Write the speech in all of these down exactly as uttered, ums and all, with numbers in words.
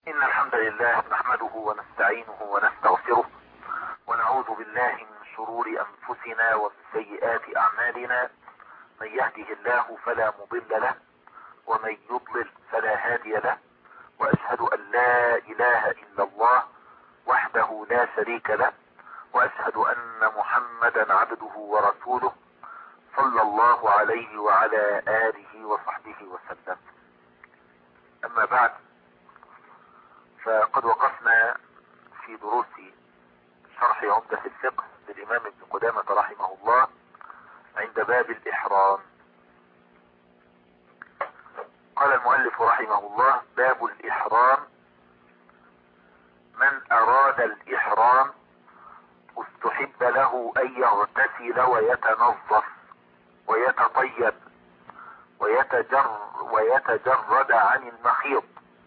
إن الحمد لله نحمده ونستعينه ونستغفره ونعوذ بالله من شرور أنفسنا ومن سيئات أعمالنا. من يهده الله فلا مضل له ومن يضلل فلا هادي له، وأشهد أن لا إله إلا الله وحده لا شريك له، وأشهد أن محمدا عبده ورسوله صلى الله عليه وعلى آله وصحبه وسلم. أما بعد، فقد وقفنا في دروس شرح عمدة الفقه للإمام ابن قدامة رحمه الله عند باب الإحرام. قال المؤلف رحمه الله: باب الإحرام. من أراد الإحرام استحب له أن يغتسل ويتنظف ويتطيب ويتجر ويتجرد عن المخيط،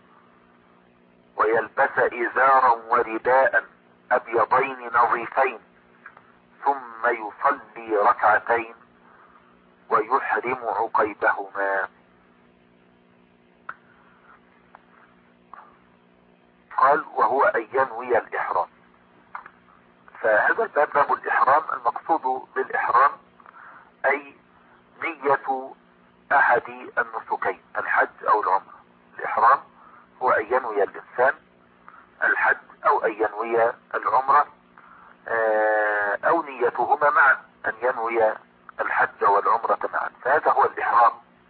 ويلبس إزارا ورداء أبيضين نظيفين، ثم يصلي ركعتين ويحرم عقيبهما. قال: وهو أن ينوي الإحرام. فهذا الباب باب الإحرام. المقصود بالإحرام أي نية أحد النسكين، الحج أو العمرة. الإحرام هو أن ينوي الإنسان الحج أو أن ينوي العمرة، أو نيتهما معا، أن ينوي الحج والعمرة معا. فهذا هو الإحرام.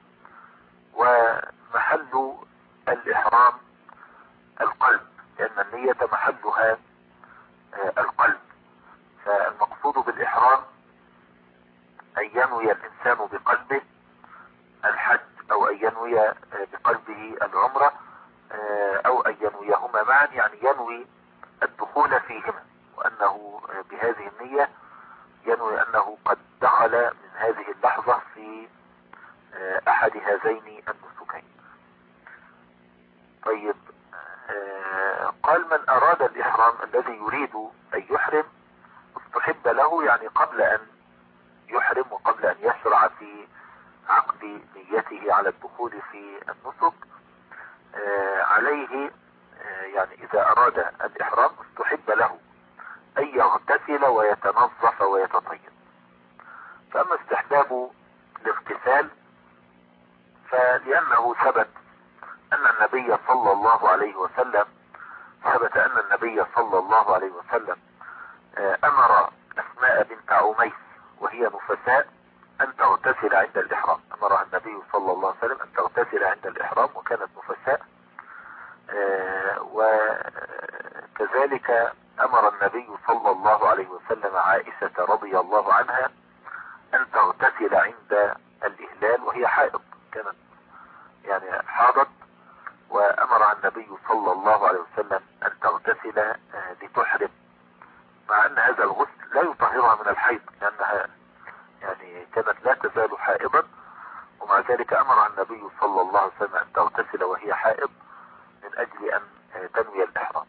ومحل الإحرام القلب، لأن النية محلها القلب. فالمقصود بالإحرام أن ينوي الإنسان بقلبه الحج، أو أن ينوي بقلبه العمرة، أو أن ينويهما معا، يعني ينوي الدخول فيهما، وأنه بهذه النية ينوي أنه قد دخل من هذه اللحظة في أحد هذين النسكين. طيب، قال: من أراد الإحرام الذي يريد أن يحرم استحب له، يعني قبل أن يحرم وقبل أن يشرع في عقد نيته على الدخول في النسك، عليه يعني إذا أراد الإحرام استحب له أن يغتسل ويتنظف ويتطيب. فأما استحباب الاغتسال فلأنه ثبت أن النبي صلى الله عليه وسلم ثبت أن النبي صلى الله عليه وسلم أمر أسماء بنت عميس وهي نفساء أن تغتسل عند الإحرام. أمرها النبي صلى الله عليه وسلم أن تغتسل عند الإحرام، وكانت نفساء. وكذلك أمر النبي صلى الله عليه وسلم عائشة رضي الله عنها أن تغتسل عند الإهلال وهي حائض، كانت يعني حاضت، وأمر النبي صلى الله عليه وسلم أن تغتسل لتحرم، مع أن هذا الغسل لا يطهرها من الحيض، لأنها يعني كانت لا تزال حائضا، ومع ذلك أمر النبي صلى الله عليه وسلم أن تغتسل وهي حائض من أجل أن تنوي الإحرام.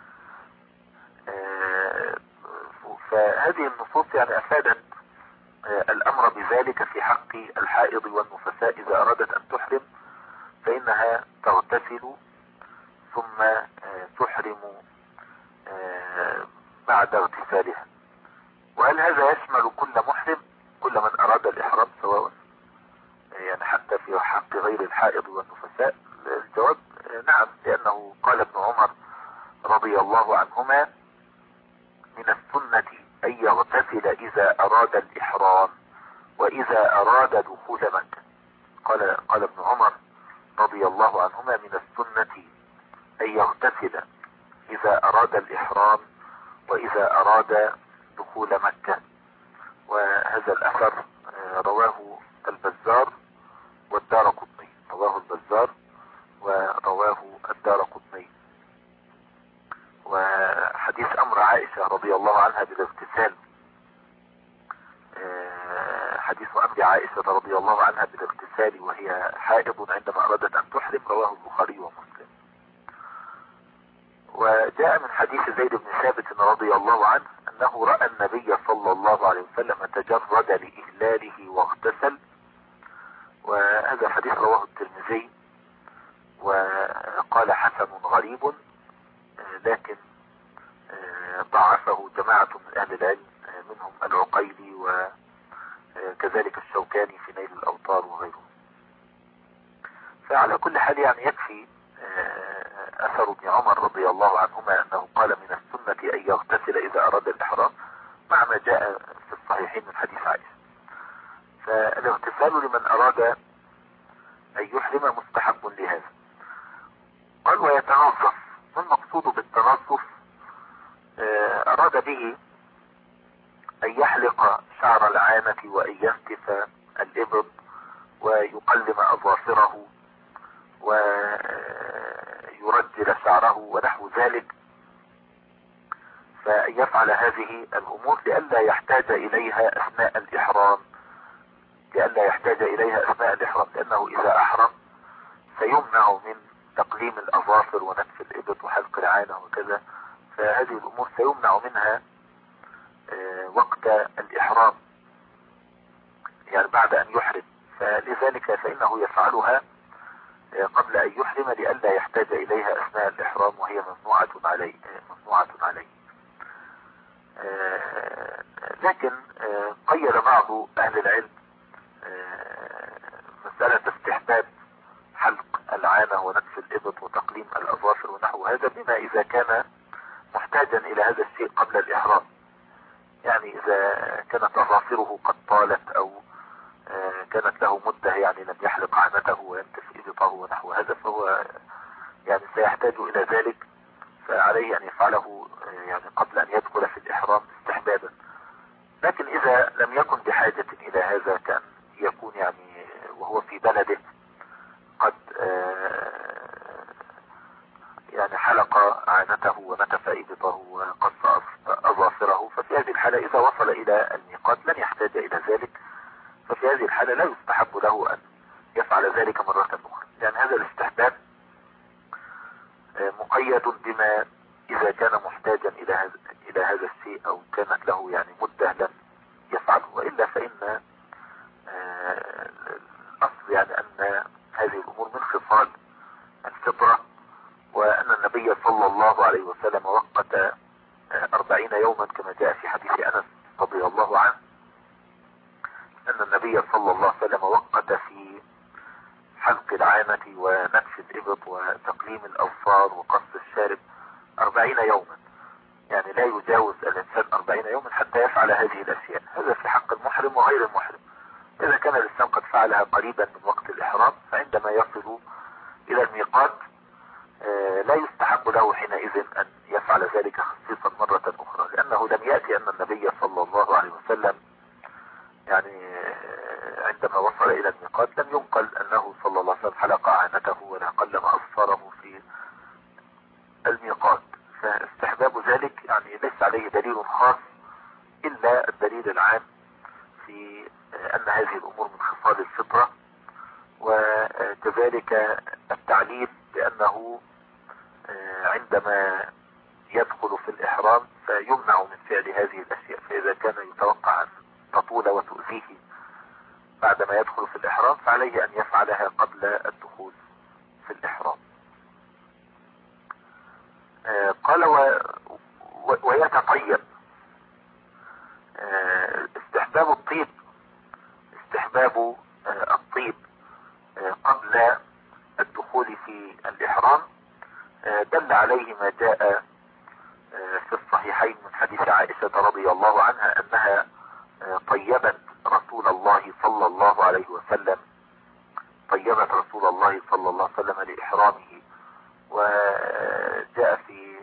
فهذه النصوص يعني أفادت الأمر بذلك في حق الحائض والنفساء. إذا أرادت أن تحرم فإنها تغتسل ثم تحرم بعد اغتسالها. وهل هذا يشمل كل محرم، كل من أراد الإحرام سواء يعني حتى في حق غير الحائض والنفساء؟ الجواب نعم، لأنه قال ابن عمر رضي الله عنهما: من السنة أن يغتسل إذا أراد الإحرام وإذا أراد دخول مكة. قال قال ابن عمر رضي الله عنهما: من السنة أن يغتسل إذا أراد الإحرام وإذا أراد دخول مكة. وهذا الأثر رواه البزار والدارقطني، رواه البزار ورواه الدارقطني. وحديث أمر عائشة رضي الله عنها بالاغتسال، حديث أمر عائشة رضي الله عنها بالاغتسال وهي حائض عندما أرادت أن تحرم، رواه البخاري ومسلم. وجاء من حديث زيد بن ثابت رضي الله عنه أنه رأى النبي صلى الله عليه وسلم تجرد لإهلاله واغتسل، وهذا الحديث رواه الترمذي. وقال قال حسن غريب، لكن ضعفه جماعة من أهل العلم منهم العقيلي وكذلك الشوكاني في نيل الأوطار وغيره. فعلى كل حال يعني يكفي أثر ابن عمر رضي الله عنهما أنه قال من السنة أن يغتسل إذا أراد الإحرام، مع ما جاء في الصحيحين من حديث عائشة. فالاغتسال لمن أراد أن يحرم مستحب لهذا. قال ويتنظف. ما المقصود بالتنظف؟ أراد به أن يحلق شعر العانة وأن يفتف الإبط ويقلم أظافره ويرجل شعره ونحو ذلك، فأن يفعل هذه الأمور لئلا يحتاج إليها أثناء الإحرام، لئلا يحتاج إليها أثناء الإحرام، لأنه إذا أحرم سيمنع من تقليم الأظافر ونتف الإبط وحلق العانة وكذا، فهذه الأمور سيمنع منها وقت الإحرام، يعني بعد أن يحرم. فلذلك فإنه يفعلها قبل أن يحرم لئلا يحتاج إليها أثناء الإحرام، وهي ممنوعة عليه ممنوعة عليه. لكن قيد بعض أهل العلم مسألة استحباب حلق العانة ونتف الإبط وتقليم الأظافر ونحو هذا، بما إذا كان محتاجا إلى هذا الشيء قبل الإحرام. يعني إذا كانت أظافره قد طالت أو كانت له مدة يعني لم يحلق عانته وينتف إبطه ونحو هذا، فهو يعني سيحتاج إلى ذلك، فعليه أن يفعله يعني قبل أن يدخل في الإحرام استحبابا. لكن إذا لم يكن بحاجة إلى هذا، كان يكون يعني وهو في بلده قد يعني حلق عانته ونتف إبطه وقص أظافره، ففي هذه الحالة إذا وصل إلى الميقات لن يحتاج إلى ذلك، ففي هذه الحالة لا يستحب له أن يفعل ذلك مرة أخرى، لأن هذا الاستحباب مقيد بما إذا كان محتاجا إلى هذا إلى هذا الشيء أو كانت له يعني مدة لم يفعله، وإلا فإن الأصل يعني أن هذه الأمور من خصال الفطرة، وأن النبي صلى الله عليه وسلم وقت أربعين يوما كما جاء في حديث أنس رضي الله عنه، أن النبي صلى الله عليه وسلم وقت في حلق العانة ونتف الإبط وتقليم الأظفار وقص الشارب أربعين يوما، يعني لا يجاوز الإنسان أربعين يوما حتى يفعل هذه الأشياء. هذا في حق المحرم وغير المحرم. إذا كان الإنسان قد فعلها قريبا من وقت الإحرام، فعندما يصل إلى الميقات لا يستحب له حينئذ أن يفعل ذلك خصيصا مرة أخرى، لأنه لم يأتي أن النبي صلى الله عليه وسلم يعني عندما وصل إلى الميقات لم ينقل أنه صلى الله عليه وسلم حلق عانته ولا قلم أظفاره في الميقات، فاستحباب ذلك يعني ليس عليه دليل خاص إلا الدليل العام في أن هذه الأمور من خصال الفطرة، وكذلك التعليل بأنه عندما يدخل في الإحرام فيمنع من فعل هذه الأشياء، فإذا كان يتوقع أن تطول وتؤذيه بعدما يدخل في الإحرام فعليه أن يفعلها قبل الدخول في الإحرام. قال و... و... ويتطيب. استحباب الطيب استحباب الطيب قبل الدخول في الإحرام دل عليه ما جاء في الصحيحين من حديث عائشة رضي الله عنها أنها طيبت رسول الله صلى الله عليه وسلم طيبت رسول الله صلى الله عليه وسلم لإحرامه. وجاء في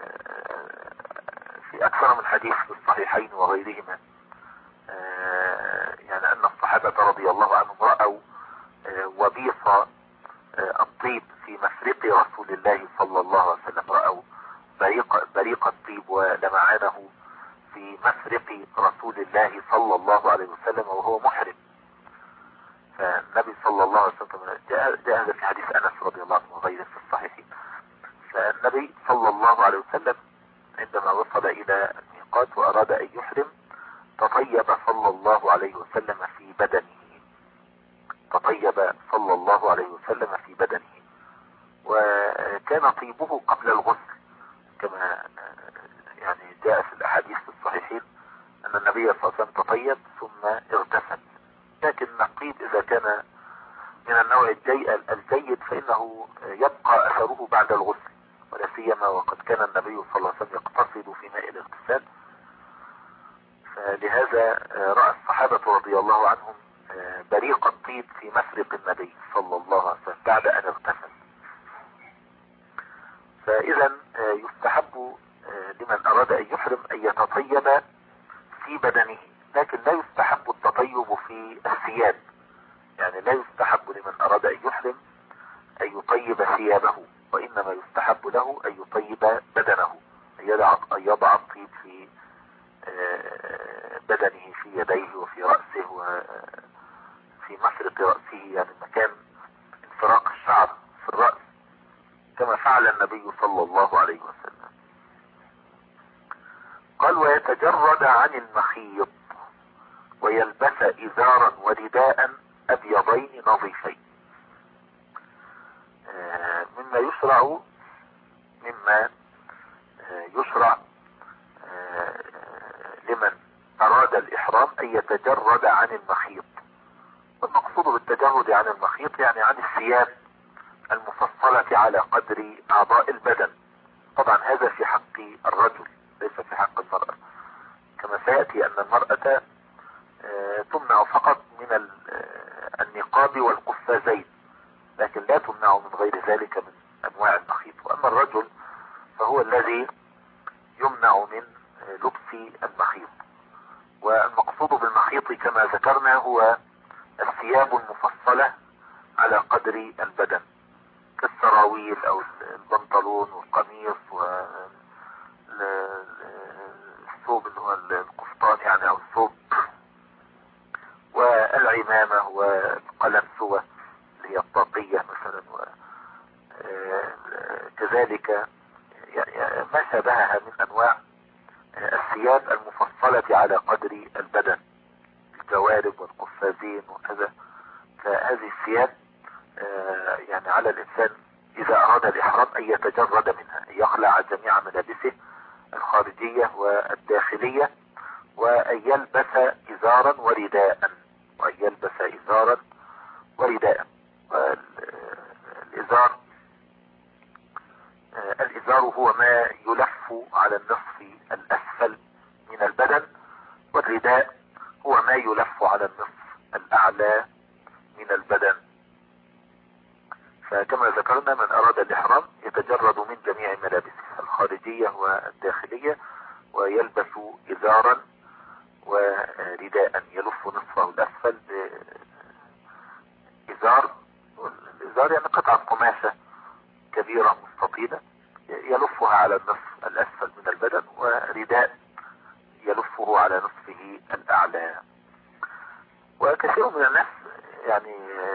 في أكثر من حديث في الصحيحين وغيرهما يعني أن الصحابة رضي الله عنهم رأوا وبيص الطيب في مفرق رسول الله صلى الله عليه وسلم، رأوا بريق, بريق الطيب ولمعانه في مفرق رسول الله صلى الله عليه وسلم وهو محرم. فالنبي صلى الله عليه وسلم جاء, جاء هذا في حديث أنس رضي الله عنه وغيره في الصحيحين. فالنبي صلى الله عليه وسلم عندما وصل إلى الميقات وأراد أن يحرم تطيب صلى الله عليه وسلم في بدنه تطيب صلى الله عليه وسلم في بدنه وكان طيبه قبل الغسل كما يعني جاء في الأحاديث الصحيحين أن النبي صلى الله عليه وسلم تطيب ثم اغتسل. لكن الطيب إذا كان من النوع الجيد فإنه يبقى أثره بعد الغسل، ولا سيما وقد كان النبي صلى الله عليه وسلم يقتصد في ماء الاغتسال. فلهذا رأى الصحابة رضي الله عنهم بريق الطيب في مفرق النبي صلى الله عليه وسلم بعد أن اغتسل. فإذا يستحب لمن أراد أن يحرم أن يتطيب في بدنه، لكن لا يستحب التطيب في الثياب. يعني لا يستحب لمن أراد أن يحرم أن يطيب ثيابه، وإنما يستحب له أن يطيب بدنه، أن يضع الطيب في بدنه، في يديه وفي رأسه وفي مفرق رأسه، يعني مكان انفراق الشعر في الرأس، كما فعل النبي صلى الله عليه وسلم. قال ويتجرد عن المخيط ويلبس إزارا ورداء أبيضين نظيفين. مما يشرع مما يشرع لمن أراد الإحرام أن يتجرد عن المخيط. والمقصود بالتجرد عن المخيط يعني عن الثياب المفصلة على قدر أعضاء البدن. طبعا هذا في حق الرجل ليس في حق المرأة، كما سيأتي أن المرأة تمنع فقط من النقاب والقفازين، لكن لا تمنع من غير ذلك من أنواع المخيط. وأما الرجل فهو الذي يمنع من لبس المخيط. والمقصود بالمخيط كما ذكرنا هو الثياب المفصلة على قدر البدن، كالسراويل أو البنطلون والقميص والثوب اللي هو القفطان يعني أو الثوب، والعمامة والقلنسوة اللي هي الطاقية مثلا، وكذلك ما شابهها من أنواع الثياب المفصلة على قدر البدن، الجوارب والقفازين وكذا. فهذه الثياب يعني على الإنسان إذا أراد الإحرام أن يتجرد منها، أن يخلع جميع ملابسه الخارجية والداخلية، وأن يلبس إزارا ورداء وأن يلبس إزارا ورداء. الإزار الإزار هو ما يلف على النصف الأسفل من البدن، والرداء هو ما يلف على النصف الأعلى من البدن. فكما ذكرنا من أراد الإحرام يتجرد من جميع ملابسه الخارجية والداخلية، ويلبس إزارا ورداء يلف نصفه الأسفل بإزار. الإزار يعني قطعة قماشة كبيرة مستطيلة يلفها على النصف الأسفل من البدن، ورداء يلفه على نصفه الأعلى. وكثير من الناس يعني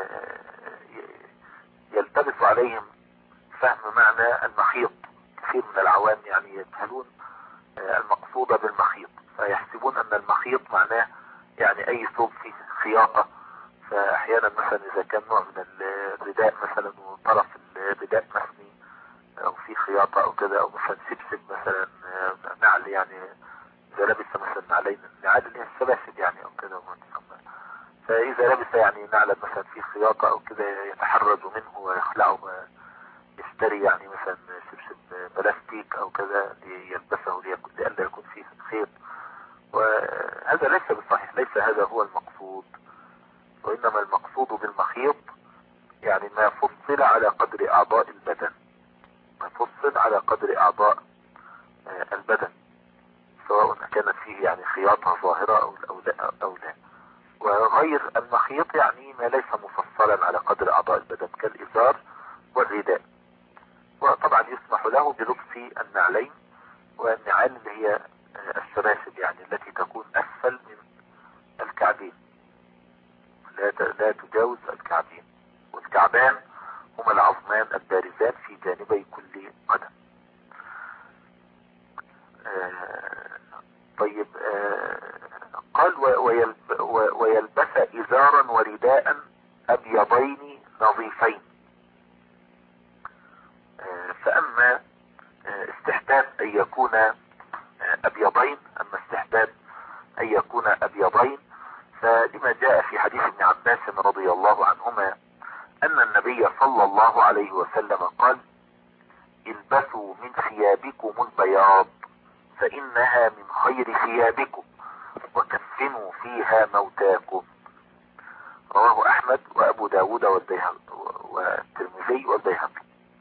يلتبس عليهم فهم معنى المخيط. كثير من العوام يعني يجهلون المقصود بالمخيط، فيحسبون أن المخيط معناه يعني أي ثوب فيه خياطة. فأحيانا مثلا إذا كان نوع من الرداء مثلا وطرف الرداء مثني أو في خياطة أو كذا، أو مثلا سبسب مثلا نعل، يعني إذا لبس مثلا نعلين نعال اللي هي السباسب يعني أو كذا، فإذا لبس يعني نعلا مثلا في خياطة أو كذا يتحرج منه ويخلعه ويشتري يعني مثلا سبسب بلاستيك أو كذا ليلبسه لئلا يكون فيه خيط. وهذا ليس بالصحيح، ليس هذا هو المقصود. وإنما المقصود بالمخيط يعني ما فصل على قدر أعضاء البدن، ما فصل على قدر أعضاء البدن، سواء كانت فيه يعني خياطة ظاهرة أو لا أو لا. وغير المخيط يعني ما ليس مفصلا على قدر أعضاء البدن كالإزار والرداء. وطبعا يسمح له بلبس النعلين والنعال اللي هي الشباشب يعني التي تكون أسفل من الكعبين، لا لا تجاوز الكعبين، والكعبان هما العظمان البارزان في جانبي كل قدم. آه طيب آه قال ويلب ويلبس إزارا ورداء أبيضين نظيفين. أن يكون أبيضين، أما استحباب أن يكون أبيضين، فلما جاء في حديث ابن عباس رضي الله عنهما أن النبي صلى الله عليه وسلم قال: البسوا من ثيابكم البياض فإنها من خير ثيابكم وكفنوا فيها موتاكم. رواه أحمد وأبو داود والترمذي والبيهقي،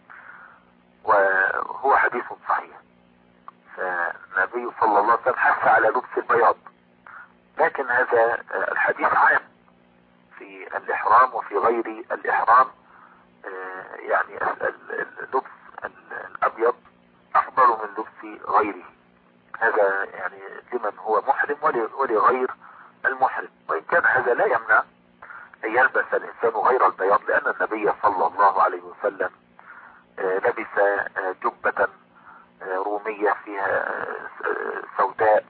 وهو حديث صحيح. فالنبي صلى الله عليه وسلم حث على لبس البياض، لكن هذا الحديث عام في الإحرام وفي غير الإحرام. يعني اللبس الأبيض أفضل من لبس غيره، هذا يعني لمن هو محرم ولغير المحرم، وإن كان هذا لا يمنع أن يلبس الإنسان غير البياض، لأن النبي صلى الله عليه وسلم لبس جبة رومية فيها سوداء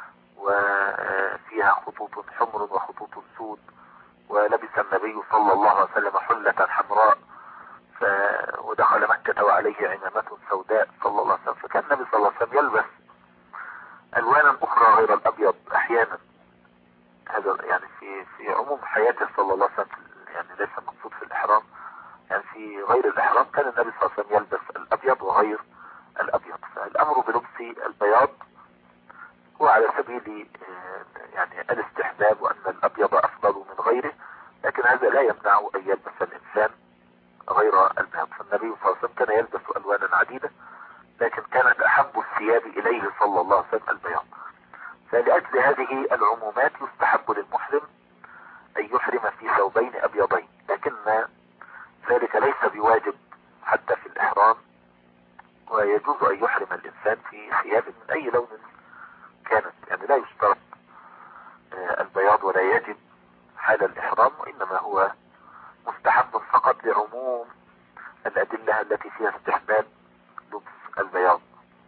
وفيها خطوط حمر وخطوط سود، ولبس النبي صلى الله عليه وسلم حلة حمراء، ف... ودخل مكة وعليه عمامة سوداء صلى الله عليه وسلم. فكان النبي صلى الله عليه وسلم يلبس ألوانا أخرى غير الأبيض أحيانا. هذا يعني في في عموم حياته صلى الله عليه وسلم، يعني ليس مقصود في الإحرام، يعني في غير الإحرام كان النبي صلى الله عليه وسلم يلبس الأبيض وغير الأبيض. فالأمر بلبس البياض هو على سبيل يعني الاستحباب، وأن الأبيض أفضل من غيره، لكن هذا لا يمنع أن يلبس الإنسان غير البياض. فالنبي صلى الله عليه وسلم كان يلبس ألوانا عديدة، لكن كانت أحب الثياب إليه صلى الله عليه وسلم البياض. فلأجل هذه العمومات يستحب للمحرم أن يحرم في ثوبين أبيضين، لكن ذلك ليس بواجب حتى في الإحرام، ويجوز أن يحرم الإنسان في ثياب من أي لون كانت، يعني لا يشترط البياض ولا يجب حال الإحرام، وإنما هو مستحب فقط لعموم الأدلة التي فيها استحباب لبس البياض.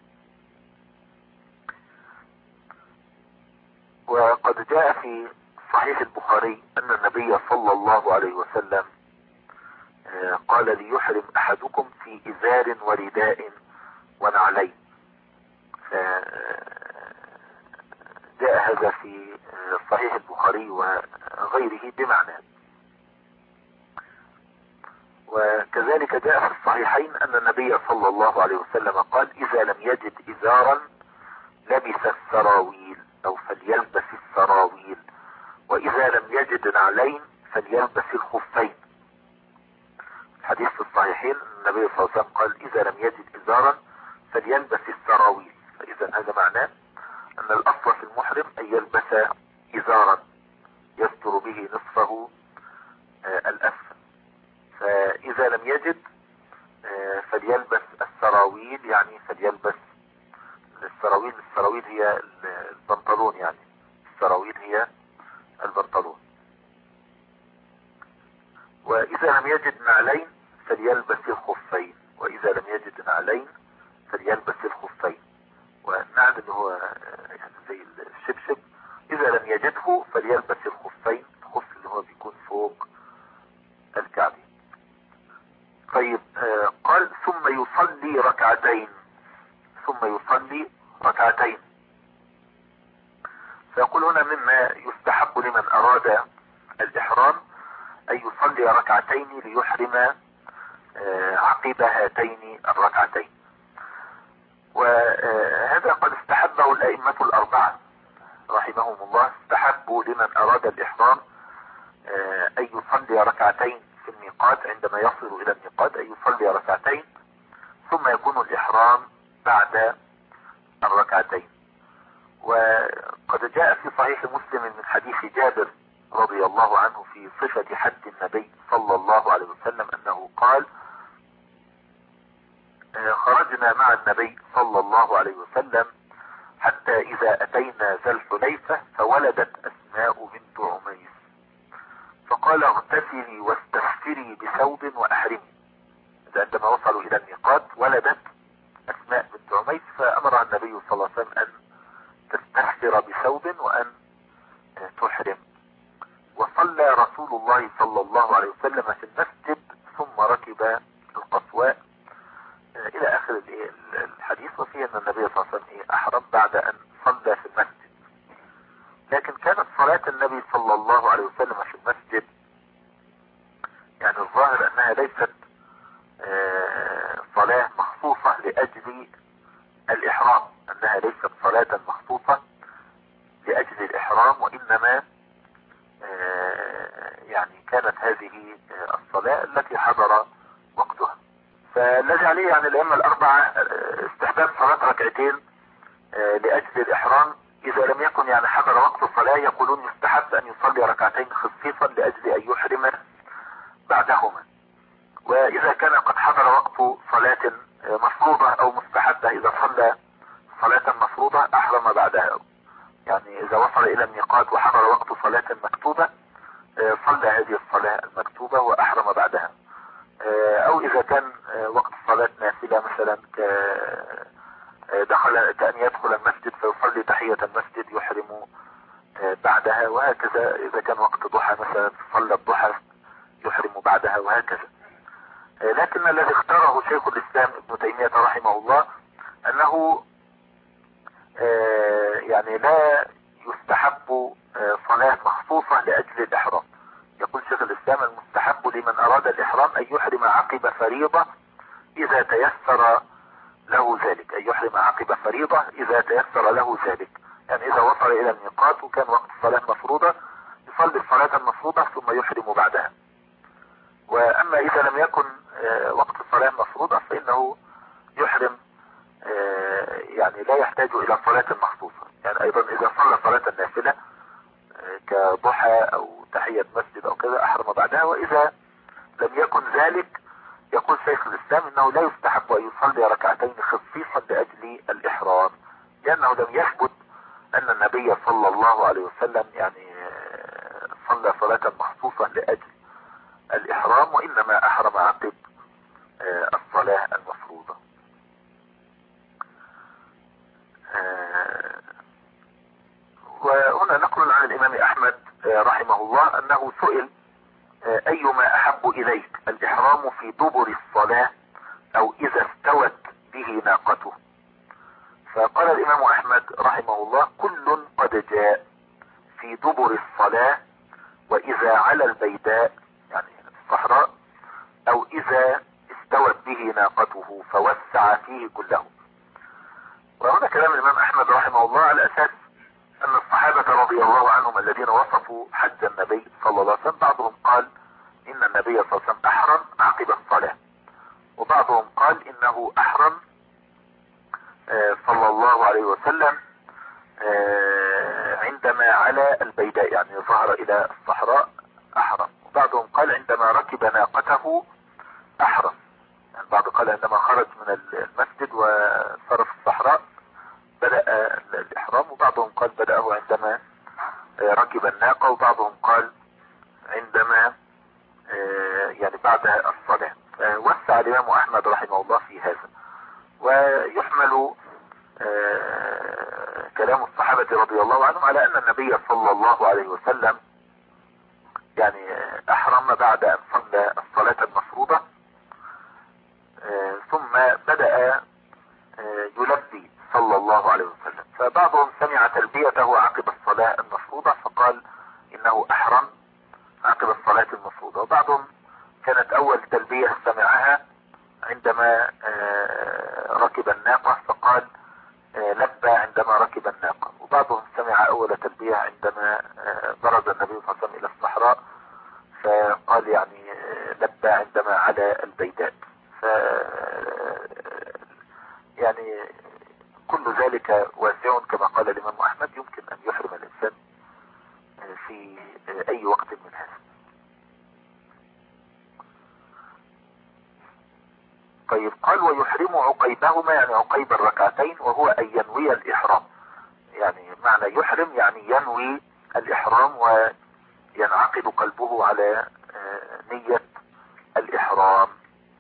وقد جاء في صحيح البخاري أن النبي صلى الله عليه وسلم قال: ليحرم أحدكم في إزار ورداء ونعلين. جاء هذا في صحيح البخاري وغيره بمعنى. وكذلك جاء في الصحيحين أن النبي صلى الله عليه وسلم قال: إذا لم يجد إزارا لبس السراويل أو فليلبس السراويل، وإذا لم يجد نعلين فليلبس الخفين. الحديث في الصحيحين النبي صلى الله عليه وسلم قال: إذا لم يجد إزارا فليلبس السراويل. فإذا هذا معناه أن الأصل في المحرم أن يلبس إزارا يستر به نصفه الأسفل، فإذا لم يجد فليلبس السراويل، يعني فليلبس السراويل. السراويل هي البنطلون، يعني السراويل هي البنطلون. وإذا لم يجد نعلين فليلبس الخفين، وإذا لم يجد نعلين فليلبس الخفين. والنعل اللي هو يعني زي الشبشب، إذا لم يجده فليلبس الخفين، الخف اللي هو بيكون فوق الكعبين. طيب، آه قال: ثم يصلي ركعتين، ثم يصلي ركعتين. فيقول هنا: مما يستحب لمن أراد الإحرام أن يصلي ركعتين ليحرم آه عقب هاتين الركعتين. وهذا قد استحبه الأئمة الأربعة رحمهم الله. استحبوا لمن أراد الإحرام أن يصلي ركعتين في الميقات، عندما يصل إلى الميقات أن يصلي ركعتين، ثم يكون الإحرام بعد الركعتين. وقد جاء في صحيح مسلم من حديث جابر رضي الله عنه في صفة حج النبي صلى الله عليه وسلم أنه قال: خرجنا مع النبي صلى الله عليه وسلم حتى إذا أتينا ذا الحليفة فولدت أسماء بنت عميس، فقال: اغتسلي واستغفري بثوب وأحرمي. عندما وصلوا إلى الميقات ولدت أسماء بنت عميس، فأمر النبي صلى الله عليه وسلم أن تستغفر بثوب وأن تحرم. وصلى رسول الله صلى الله عليه وسلم في المسجد ثم ركب القصواء إلى آخر الحديث. وفيه أن النبي صلى الله الإحرام بعد أن صلى في المسجد. لكن كانت صلاة النبي صلى الله عليه وسلم في المسجد يعني الظاهر أنها ليست صلاة مخصوصة لأجل الإحرام، أنها ليست صلاة مخصوصة لأجل الإحرام، وإنما يعني كانت هذه الصلاة التي حضر وقتها. فالذي عليه يعني الأئمة الأربعة استحباب صلاة ركعتين لأجل الإحرام إذا لم يكن يعني حضر وقت الصلاة. يقولون يستحب أن يصلي ركعتين خفيفا لأجل أن يحرم بعدهما. وإذا كان قد حضر وقت صلاة مفروضة أو مستحبة إذا صلى صلاة مفروضة أحرم بعدها. يعني إذا وصل إلى الميقات وحضر وقت صلاة مكتوبة صلى هذه الصلاة المكتوبة وأحرم بعدها. أو إذا كان وقت صلاة نافلة مثلا دخل كأن يدخل المسجد فيصلي تحية المسجد يحرم بعدها، وهكذا. إذا كان وقت ضحى مثلا صلى الضحى يحرم بعدها، وهكذا. لكن الذي اختاره شيخ الإسلام ابن تيمية رحمه الله أنه يعني لا يستحب صلاة مخصوصة لأجل الإحرام. يقول شيخ الإسلام المستحب لمن أراد الإحرام أن يحرم عقب فريضة إذا تيسر له ذلك، أن يحرم عقب فريضة إذا تيسر له ذلك. يعني إذا وصل إلى الميقات وكان وقت الصلاة مفروضة يصلي الصلاة المفروضة ثم يحرم بعدها. وأما إذا لم يكن وقت الصلاة مفروضة فإنه يحرم يعني لا يحتاج إلى صلاة مخصوصة. يعني أيضا إذا صلى صلاة النافلة كضحى أو تحية مسجد أو كذا أحرم بعدها. وإذا لم يكن ذلك يقول شيخ الإسلام إنه لا يستحب أن يصلي ركعتين خفيفا لأجل الإحرام، لأنه لم يثبت أن النبي صلى الله عليه وسلم يعني صلى صلاة مخصوصة لأجل الإحرام، وإنما أحرم عقب الصلاة المفروضة. وهنا نقل عن الإمام أحمد رحمه الله أنه سئل أيما أحب إليك الإحرام في دبر الصلاة أو إذا استوت به ناقته؟ فقال الإمام أحمد رحمه الله كل قد جاء في دبر الصلاة وإذا على البيداء يعني الصحراء أو إذا استوت به ناقته فوسع فيه كله. وهنا كلام الإمام أحمد رحمه الله على أساس أن الصحابة رضي الله عنهم الذين وصفوا حج النبي صلى الله عليه وسلم بعضهم قال إن النبي صلى الله عليه وسلم أحرم عقب الصلاة، وبعضهم قال إنه أحرم صلى الله عليه وسلم عندما على البيداء يعني ظهر إلى الصحراء أحرم، وبعضهم قال عندما ركب ناقته أحرم. يعني بعض قال عندما خرج من المسجد وصار في الصحراء بدأ الإحرام، وبعضهم قال بدأه عندما ركب الناقة، وبعضهم قال عندما يعني بعد الصلاة. وسع الإمام أحمد رحمه الله في هذا. ويحمل كلام الصحابة رضي الله عنهم على أن النبي صلى الله عليه وسلم يعني أحرم بعد أن صلى الصلاة المفروضة ثم بدأ يلبي صلى الله عليه وسلم. فبعضهم سمع تلبيته عقب الصلاة المفروضة فقال إنه أحرم عقب الصلاة المفروضة، وبعضهم كانت أول تلبية سمعها عندما ركب الناقة فقال لبى عندما ركب الناقة، وبعضهم سمع أول تلبية عندما برز النبي صلى الله عليه وسلم إلى الصحراء فقال يعني لبى عندما على البيداء. ف يعني كل ذلك واسع كما قال الإمام أحمد، يمكن أن يحرم الإنسان في أي وقت من هذا. طيب قال ويحرم عقيبهما يعني عقيب الركعتين وهو أن ينوي الإحرام. يعني معنى يحرم يعني ينوي الإحرام وينعقد قلبه على نية الإحرام.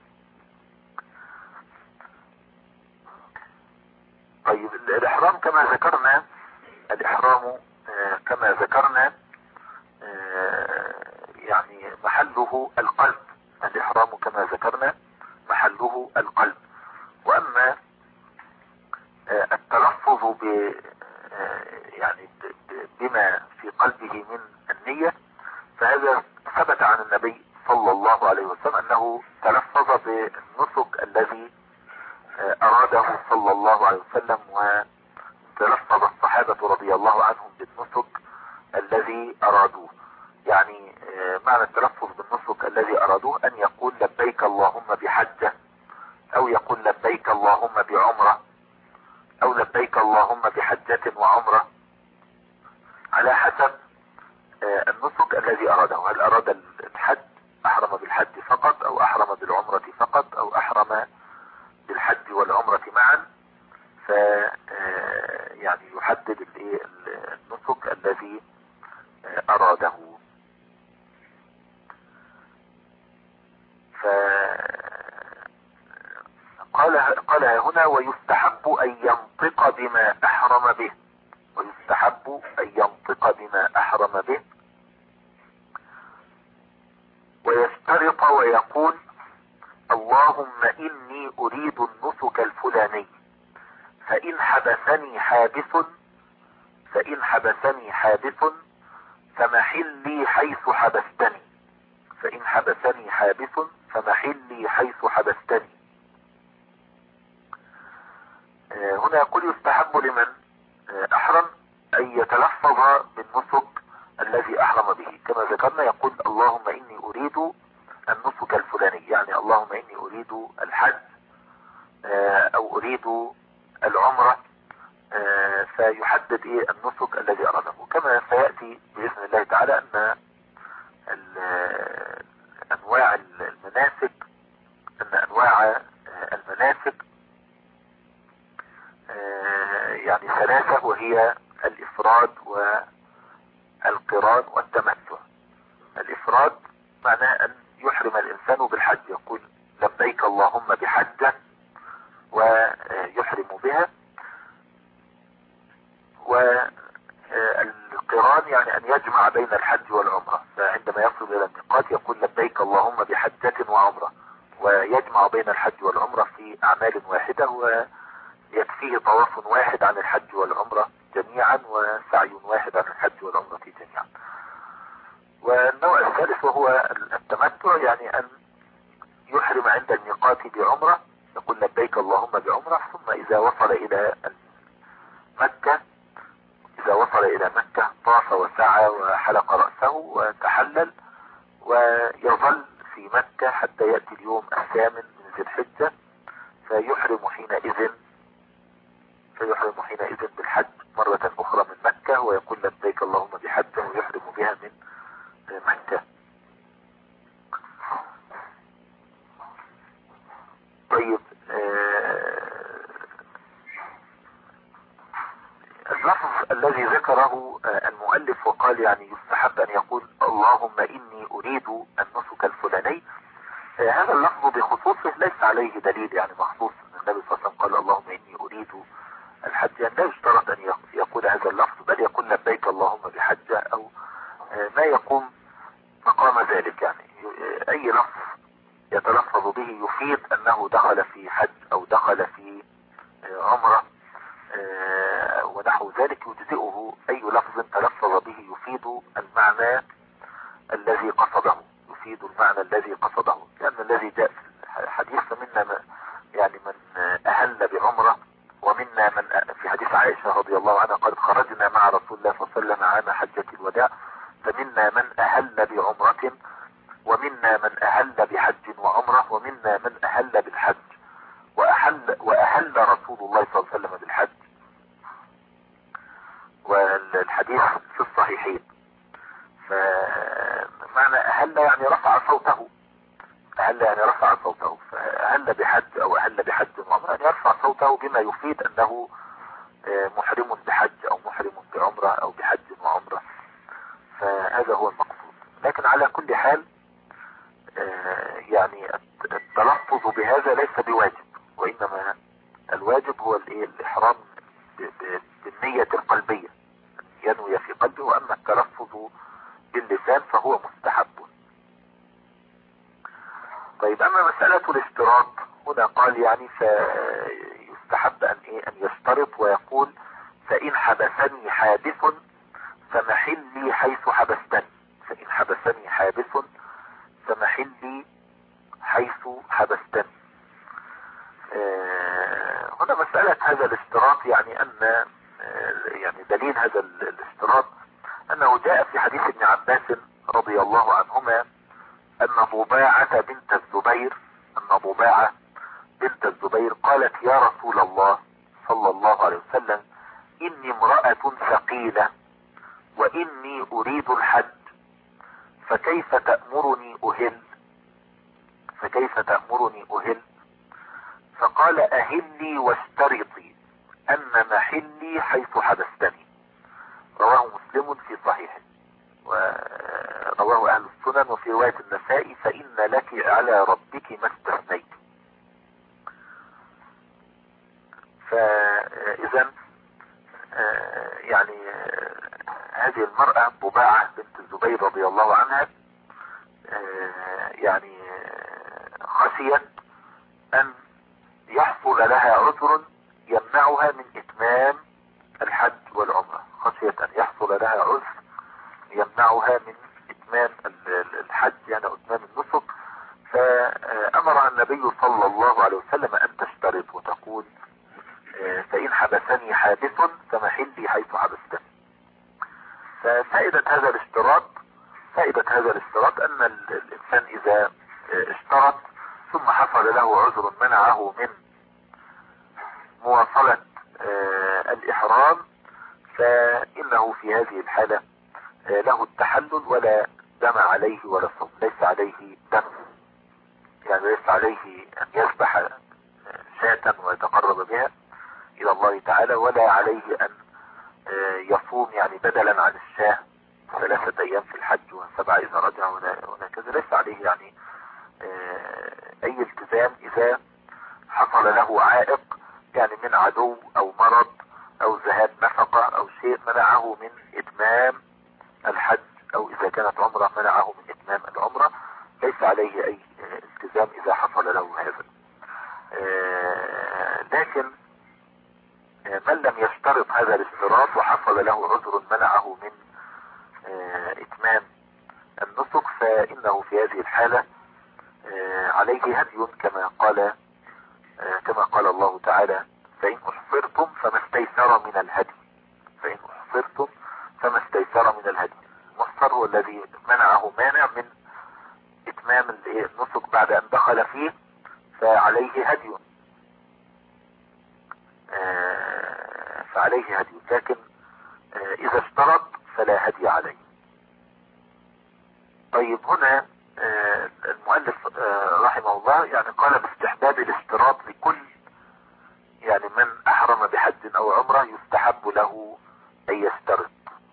طيب الإحرام كما ذكرنا الإحرام كما ذكرنا يعني محله القلب. الإحرام كما ذكرنا محله القلب، وأما التلفظ ب يعني بما في قلبه من النية، فهذا ثبت عن النبي صلى الله عليه وسلم أنه تلفظ بالنسك الذي أراده صلى الله عليه وسلم، وتلفظ الصحابة رضي الله عنهم بالنسك الذي أرادوه. يعني معنى التلفظ بالنسك الذي أرادوه أن يقول لبيك اللهم بحجة، أو يقول لبيك اللهم بعمرة، أو لبيك اللهم بحجة وعمرة، على حسب النسك الذي أراده. هل أراد الحج أحرم بالحج فقط، أو أحرم بالعمرة فقط، أو أحرم بالحج والعمرة معا، ف يعني يحدد النسك الذي أراده. فقال قال هنا ويستحب أن ينطق بما أحرم به، ويستحب أن ينطق بما أحرم به، ويشترط ويقول اللهم إني أريد النسك الفلاني، فإن حبسني حابس فإن حبسني حابس فمحلي حيث حبستني، فإن حبسني حابس فمحلي حيث حبستني. هنا يقول يستحب لمن أحرم أن يتلفظ بالنسك الذي أحرم به، كما ذكرنا يقول اللهم إني أريد النسك الفلاني، يعني اللهم إني أريد الحج أو أريد العمرة، فيحدد إيه النسك الذي أراده. كما سيأتي بإذن الله تعالى أن أنواع المناسك أن أنواع المناسك يعني ثلاثة، وهي الإفراد والقران والتمتع. الإفراد معناه أن يحرم الإنسان بالحج، يقول لبيك اللهم بحجة ويحرم بها، والقران يعني أن يجمع بين الحج والعمرة، فعندما يصل إلى الميقات يقول لبيك اللهم بحجة وعمرة، ويجمع بين الحج والعمرة في أعمال واحدة، ويكفيه طواف واحد عن الحج والعمرة جميعا، وسعي واحد عن الحج والعمرة جميعا. والنوع الثالث وهو التمتع، يعني أن يحرم عند الميقات بعمرة، يقول لبيك اللهم بعمرة، ثم إذا وصل إلى مكة إذا وصل إلى مكة طاف وسعى وحلق رأسه وتحلل، ويظل في مكة حتى يأتي اليوم الثامن من ذي الحجة، فيحرم حينئذ فيحرم حينئذ بالحج مرة أخرى من مكة، ويقول لبيك اللهم بحجة، ويحرم بها من مكة. طيب، آه اللفظ الذي ذكره المؤلف وقال يعني يستحب أن يقول اللهم إني أريد النسك الفلاني، هذا اللفظ بخصوصه ليس عليه دليل يعني مخصوص. النبي صلى الله عليه وسلم قال اللهم إني أريد الحج، يعني لا يشترط أن يقول هذا اللفظ، بل يقول لبيك اللهم بحجة أو ما يقوم مقام ذلك. يعني أي لفظ يتلفظ به يفيد أنه دخل في حج أو دخل في عمرة ونحو ذلك، يجزئه أي لفظ تلفظ به يفيد المعنى الذي قصده يفيد المعنى الذي قصده لأن الذي جاء في الحديث منا يعني من أهل بعمرة، ومنا من في حديث عائشة رضي الله عنها قد خرجنا مع رسول الله صلى الله عليه وسلم عام حجة الوداع، فمنا من أهل بعمرة، ومنا من أهل بحج وعمرة، ومنا من أهل بالحج وأهل, وأهل رسول الله صلى الله عليه وسلم بالحج. والحديث في الصحيحين، فمعنى أهل يعني رفع صوته أهل يعني رفع صوته فأهل بحج أو أهل بحج وعمرة يعني يرفع صوته بما يفيد أنه محرم بحج أو محرم بعمرة أو بحج وعمرة، فهذا هو المقصود. لكن على كل حال يعني التلفظ بهذا ليس بواجب، وإنما الواجب هو الإحرام بالنية القلبية، ينوي في قلبه، وأما التلفظ باللسان فهو مستحب. طيب، أما مسألة الاشتراط هنا قال يعني فيستحب أن إيه أن يشترط ويقول حبسني حابس فمحلي حيث حبستني فإن حبسني حابس فمحلي حيث حبستني. آه هنا مسألة هذا الاشتراط، يعني أن آه يعني دليل هذا الاشتراط أنه جاء في حديث ابن عباس رضي الله عنهما أن ضباعة بنت الزبير أن ضباعة بنت الزبير قالت يا رسول الله صلى الله عليه وسلم إني امرأة ثقيلة وإني أريد الحج فكيف تأمرني أهل فكيف تأمرني أهل فقال أهلي واشترطي أن محلي حيث حبستني. رواه مسلم في صحيحه ورواه أهل السنن. وفي رواية النسائي فإن لك على ربك ما استثنيت. فإذا يعني هذه المرأة ضباعة بنت الزبير رضي الله عنها يعني خشيت أن يحصل لها عذر يمنعها من إتمام الحج والعمرة خشية أن يحصل لها عذر يمنعها من إتمام الحج يعني إتمام النسك. فأمر النبي صلى الله عليه وسلم أن تشترط وتقول فإن حبسني حابس فمحلي حيث حبستني. ففائدة هذا الاشتراط فائدة هذا الاشتراط أن الإنسان إذا اشترط ثم حصل له عذر منعه من مواصلة الإحرام فإنه في هذه الحالة له التحلل ولا دم عليه ولا صوم. ليس عليه دم يعني ليس عليه أن يذبح شاة ويتقرب بها إلى الله تعالى ولا عليه أن يصوم يعني بدلا عن الشاه ثلاثة أيام في الحج وسبعة إذا رجع وهكذا. ليس عليه يعني أي التزام إذا حصل له عائق يعني من عدو أو مرض أو ذهاب نفقة أو شيء منعه من إتمام الحج أو إذا كانت عمرة منعه من إتمام العمرة. ليس عليه أي التزام إذا حصل له هذا. لكن من لم يشترط هذا الاشتراط وحصل له عذر منعه من إتمام النسك فإنه في هذه الحالة عليه هدي كما قال كما قال الله تعالى فإن أحصرتم فما استيسر من الهدي فإن أحصرتم فما استيسر من الهدي. المحصر هو الذي منعه مانع من إتمام النسك بعد أن دخل فيه فعليه هدي فعليه هدي لكن إذا اشترط فلا هدي عليه. طيب هنا المؤلف رحمه الله يعني قال باستحباب الاشتراط لكل يعني من أحرم بحج أو عمرة يستحب له أن يشترط.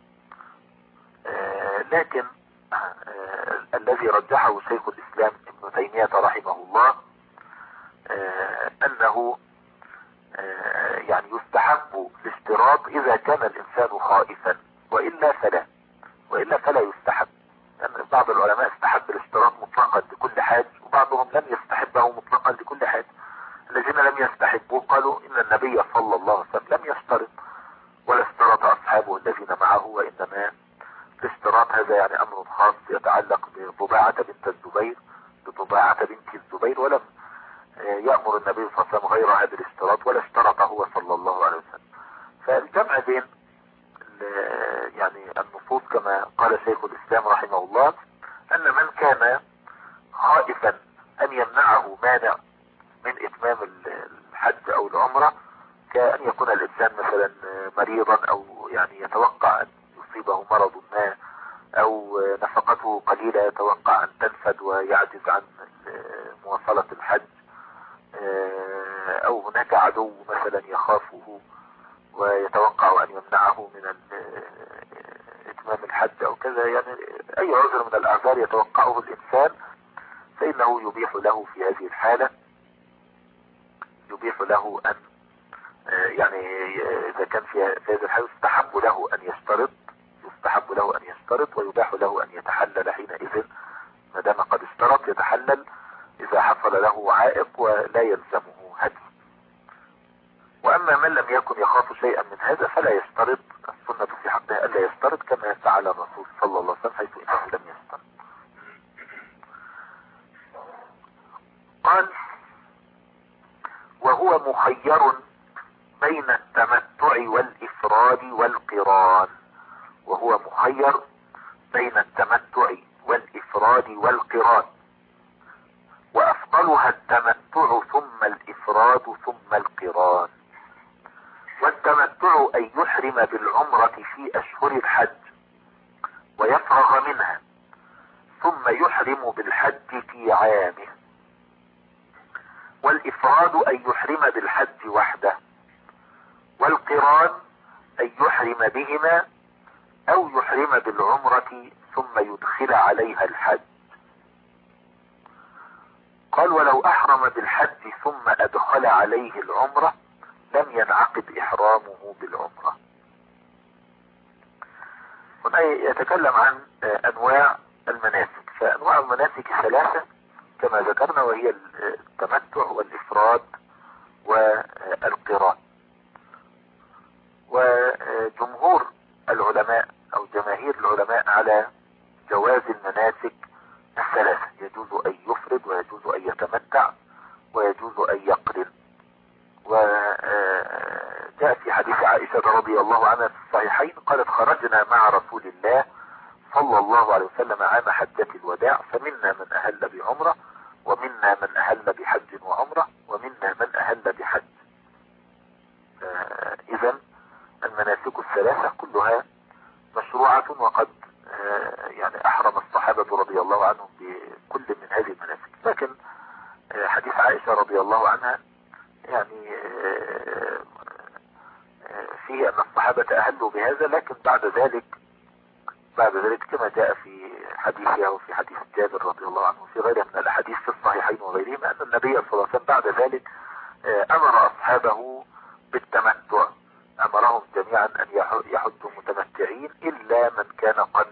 لكن الذي رجحه شيخ الإسلام ابن تيمية رحمه الله أنه يعني يستحب الاشتراط إذا كان الإنسان خائفا وإلا فلا وإلا فلا يستحب. لأن يعني بعض العلماء استحب الاشتراط مطلقا لكل حاج وبعضهم لم يستحبه مطلقا لكل حاج. الذين لم يستحبوه قالوا إن النبي صلى الله عليه وسلم لم يشترط ولا اشترط أصحابه الذين معه وإنما الاشتراط هذا يعني أمر خاص يتعلق بضباعة بنت الزبير بضباعة بنت الزبير ولم يأمر النبي صلى الله عليه وسلم غير هذا الاشتراط ولا اشترط هو صلى الله عليه وسلم. فالجمع بين يعني النصوص كما قال شيخ الإسلام رحمه الله أن من كان خائفا أن يمنعه مانع من إتمام الحج أو العمرة كأن يكون الإنسان مثلا مريضا أو يعني يتوقع أن يصيبه مرض ما أو نفقته قليلة يتوقع أن تنفد ويعجز عن مواصلة الحج أو هناك عدو مثلا يخافه ويتوقع أن يمنعه من إتمام الحج أو كذا يعني أي عذر من الأعذار يتوقعه الإنسان فإنه يبيح له في هذه الحالة يبيح له أن يعني إذا كان في هذه الحالة يستحب له أن يشترط يستحب له أن يشترط ويباح له أن يتحلل حينئذ ما دام قد اشترط يتحلل إذا حصل له عائق ولا يلزمه هدي. وأما أما من لم يكن يخاف شيئا من هذا فلا يشترط. السنة في حقه ألا يشترط كما فعل الرسول صلى الله عليه وسلم حيث إنه لم يشترط. قال وهو مخير بين التمتع والإفراد والقران. وهو مخير بين التمتع والإفراد والقران، وأفضلها التمتع ثم الإفراد ثم القران. والتمتع أن يحرم بالعمرة في أشهر الحج ويفرغ منها ثم يحرم بالحج في عامه. والإفراد أن يحرم بالحج وحده. والقران أن يحرم بهما أو يحرم بالعمرة ثم يدخل عليها الحج. قال ولو أحرم بالحج ثم أدخل عليه العمرة لم ينعقد إحرامه بالعمرة. هنا يتكلم عن أنواع المناسك. فأنواع المناسك ثلاثة كما ذكرنا، وهي التمتع والإفراد والقران. وجمهور العلماء أو جماهير العلماء على جواز المناسك الثلاثة، يجوز أن يفرد ويجوز أن يتمتع ويجوز أن يقرن. وجاء في حديث عائشة رضي الله عنها في الصحيحين قالت خرجنا مع رسول الله صلى الله عليه وسلم عام حجة الوداع فمنا من أهل بعمرة ومنا من أهل بحج وعمرة ومنا من أهل بحج. إذن المناسك الثلاثة كلها مشروعة، وقد يعني أحرم الصحابة رضي الله عنهم بكل من هذه المناسك. لكن حديث عائشة رضي الله عنها يعني فيه أن الصحابة أهلوا بهذا، لكن بعد ذلك بعد ذلك كما جاء في حديثها وفي حديث جابر رضي الله عنه في غيرها من الأحاديث في الصحيحين وغيرهما أن النبي صلى الله عليه وسلم بعد ذلك أمر أصحابه بالتمتع. أمرهم جميعا أن يحجوا متمتعين إلا من كان قد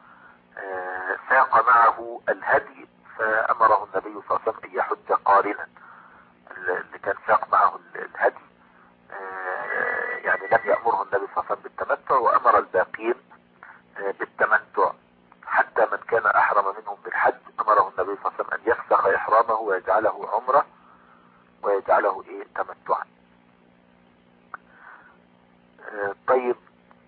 ساق معه الهدي، فأمره النبي صلى الله عليه وسلم أن يحج قارنا. اللي كان ساق معه الهدي يعني لم يأمره النبي صلى الله عليه وسلم بالتمتع، وأمر الباقين بالتمتع. حتى من كان أحرم منهم بالحج أمره النبي صلى الله عليه وسلم أن يفسخ إحرامه ويجعله عمرة ويجعله إيه تمتعا. طيب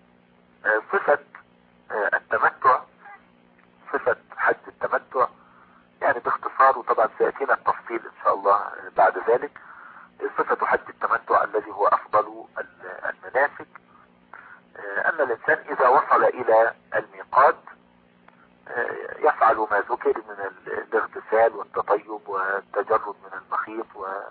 صفة التمتع، صفة حج التمتع يعني باختصار، وطبعا سيأتينا التفصيل إن شاء الله بعد ذلك. صفة حج التمتع الذي هو أفضل المناسك أن الإنسان إذا وصل إلى الميقات يفعل ما ذكر من الاغتسال والتطيب والتجرد من المخيط ولبس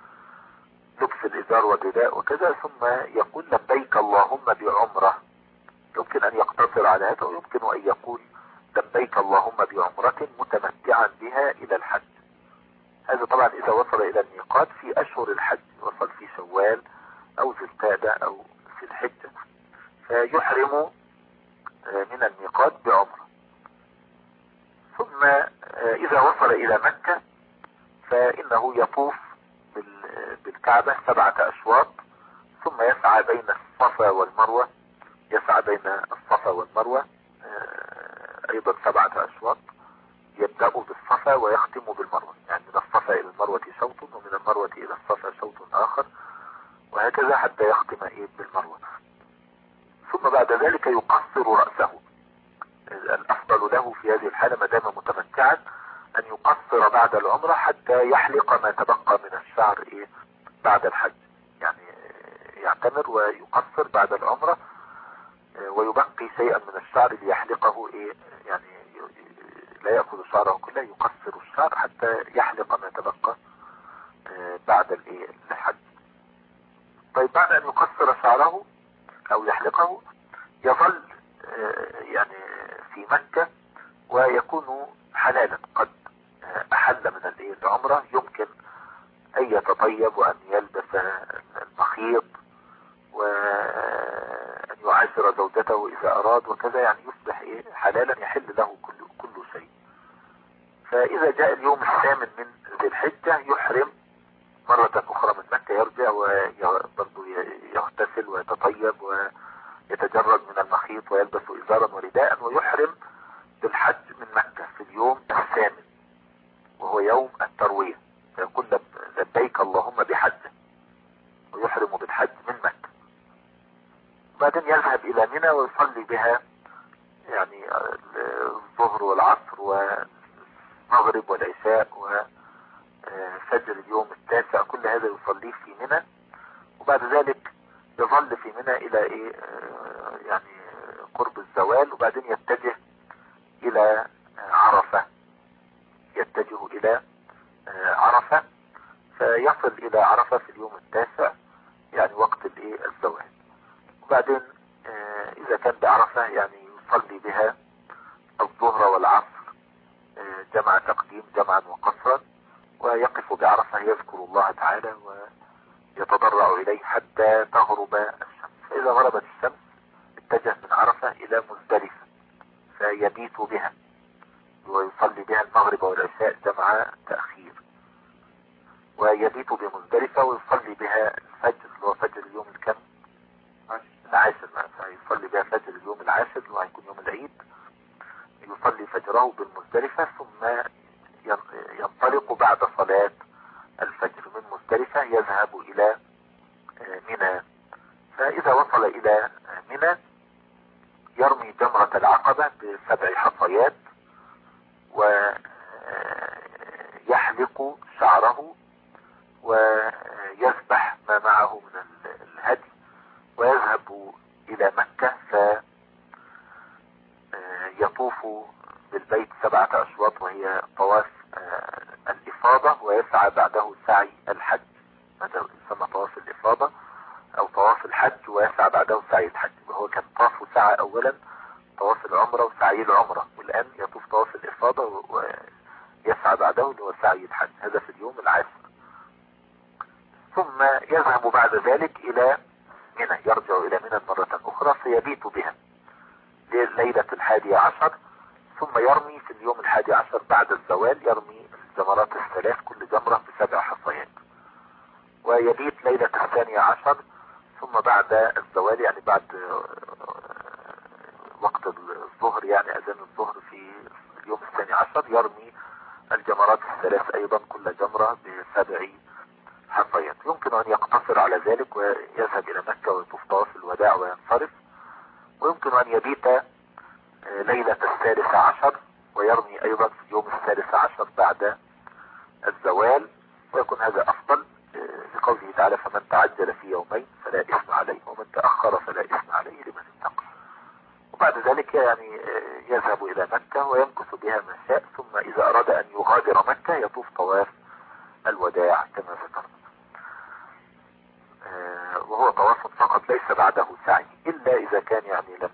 الإزار والرداء وكذا، ثم يقول لبيك اللهم بعمرة. يمكن أن يقتصر على هذا، ويمكن أن يقول لبيك اللهم بعمرة متمتعا بها إلى الحج. هذا طبعا إذا وصل إلى الميقات في أشهر الحج، وصل في شوال أو ذي القعدة أو في الحجة، فيحرم من الميقات بعمرة. ثم إذا وصل إلى مكة فإنه يطوف بالكعبة سبعة أشواط، ثم يسعى بين الصفا والمروة، يسعى بين الصفا والمروة أيضا سبعة أشواط، يبدأ بالصفا ويختم بالمروة، يعني من الصفا إلى المروة شوط ومن المروة إلى الصفا شوط آخر، وهكذا حتى يختم إيه بالمروة. ثم بعد ذلك يقصر رأسه. الأفضل له في هذه الحالة ما دام متمتعا أن يقصر بعد العمرة حتى يحلق ما تبقى من الشعر إيه بعد الحج، يعني يعتمر ويقصر بعد العمرة ويبقي شيئا من الشعر ليحلقه إيه، يعني لا يأخذ شعره كله، يقصر الشعر حتى يحلق ما تبقى بعد الإيه الحج. طيب بعد أن يقصر شعره أو يحلقه يظل يعني في مكة ويكون حلالا، قد أحل من العمرة، يمكن أن يتطيب وأن يلبس المخيط وأن يعاشر زوجته إذا أراد وكذا، يعني يصبح حلالا يحل له كل كل شيء. فإذا جاء اليوم الثامن من ذي الحجة يحرم مرة أخرى من مكة حتى يرجع وبرضه يغتسل ويتطيب ويتجرد من المخيط ويلبس إزارا ورداء ويحرم بالحج من مكة في اليوم الثامن وهو يوم التروية، فيقول لبيك اللهم بحج ويحرم بالحج من مكة. بعدين يذهب إلى منى ويصلي بها يعني الظهر والعصر والمغرب والعشاء وفجر اليوم التاسع، كل هذا يصليه في منى. وبعد ذلك يظل في منى إلى إيه يعني قرب الزوال، وبعدين يتجه إلى عرفة يتجه إلى عرفة فيصل إلى عرفة في اليوم التاسع يعني وقت الإيه الزوال. وبعدين إذا كان بعرفة يعني يصلي بها الظهر والعصر جمع تقديم جمعا وقصرا، ويقف بعرفة يذكر الله تعالى ويتضرع إليه حتى تغرب الشمس. فإذا غربت الشمس اتجه من عرفة إلى مزدلفة فيبيت بها ويصلي بها المغرب والعشاء جمع تأخير، ويبيت بمزدلفة ويصلي بها الفجر اللي هو فجر اليوم الكم العاشر، فيصلي بها فجر اليوم العاشر اللي هو هيكون يوم العيد، يصلي فجره بالمزدلفة ثم ينطلق بعد صلاة الفجر من مزدلفة يذهب إلى منى. فإذا وصل إلى منى يرمي جمرة العقبة بسبع حصيات ويحلق شعره ويذبح ما معه من الهدي ويذهب إلى مكة فيطوف بالبيت سبعة أشواط وهي طواف الإفاضة، ويسعى بعده سعي الحج، هذا يسمى طواف الإفاضة أو طواف الحج، ويسعى بعده سعي الحج. وهو كان طاف وسعى أولا طواف العمرة وسعي العمرة، والآن يطوف طواف الإفاضة ويسعى بعده اللي هو سعي الحج، هذا في اليوم العاشر. ثم يذهب بعد ذلك إلى منى، يرجع إلى منى مرة أخرى فيبيت بها ليلة الحادي عشر، ثم يرمي في اليوم الحادي عشر بعد الزوال، يرمي الجمرات الثلاث كل جمرة بسبع حصيات، ويبيت ليلة الثانية عشر، ثم بعد الزوال يعني بعد وقت الظهر يعني أذان الظهر في اليوم الثاني عشر يرمي الجمرات الثلاث أيضا كل جمرة بسبع حصيات. يمكن أن يقتصر على ذلك ويذهب إلى مكة ويطوف طواف الوداع وينصرف، ويمكن أن يبيت ليلة الثالث عشر ويرمي أيضا في اليوم الثالث عشر بعد الزوال، ويكون هذا أفضل لقوله تعالى فمن تعجل في يومين فلا إثم عليه ومن تأخر فلا إثم عليه لمن اتقى. وبعد ذلك يعني يذهب إلى مكة ويمكث بها ما شاء، ثم إذا أراد أن يغادر مكة يطوف طواف الوداع كما ذكرنا، وهو طواف فقط ليس بعده سعي، إلا إذا كان يعني لم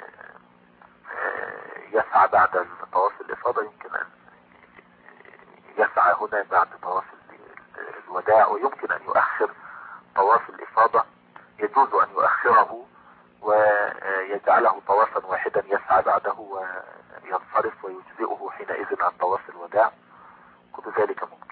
يسعى بعد طواف الإفاضة يمكن أن يسعى هنا بعد طواف الوداع، ويمكن أن يؤخر طواف الإفاضة، يجوز أن يؤخره ويجعله طوافا واحدا يسعى بعده وينصرف ويجزئه حينئذ عن طواف الوداع، كل ذلك ممكن.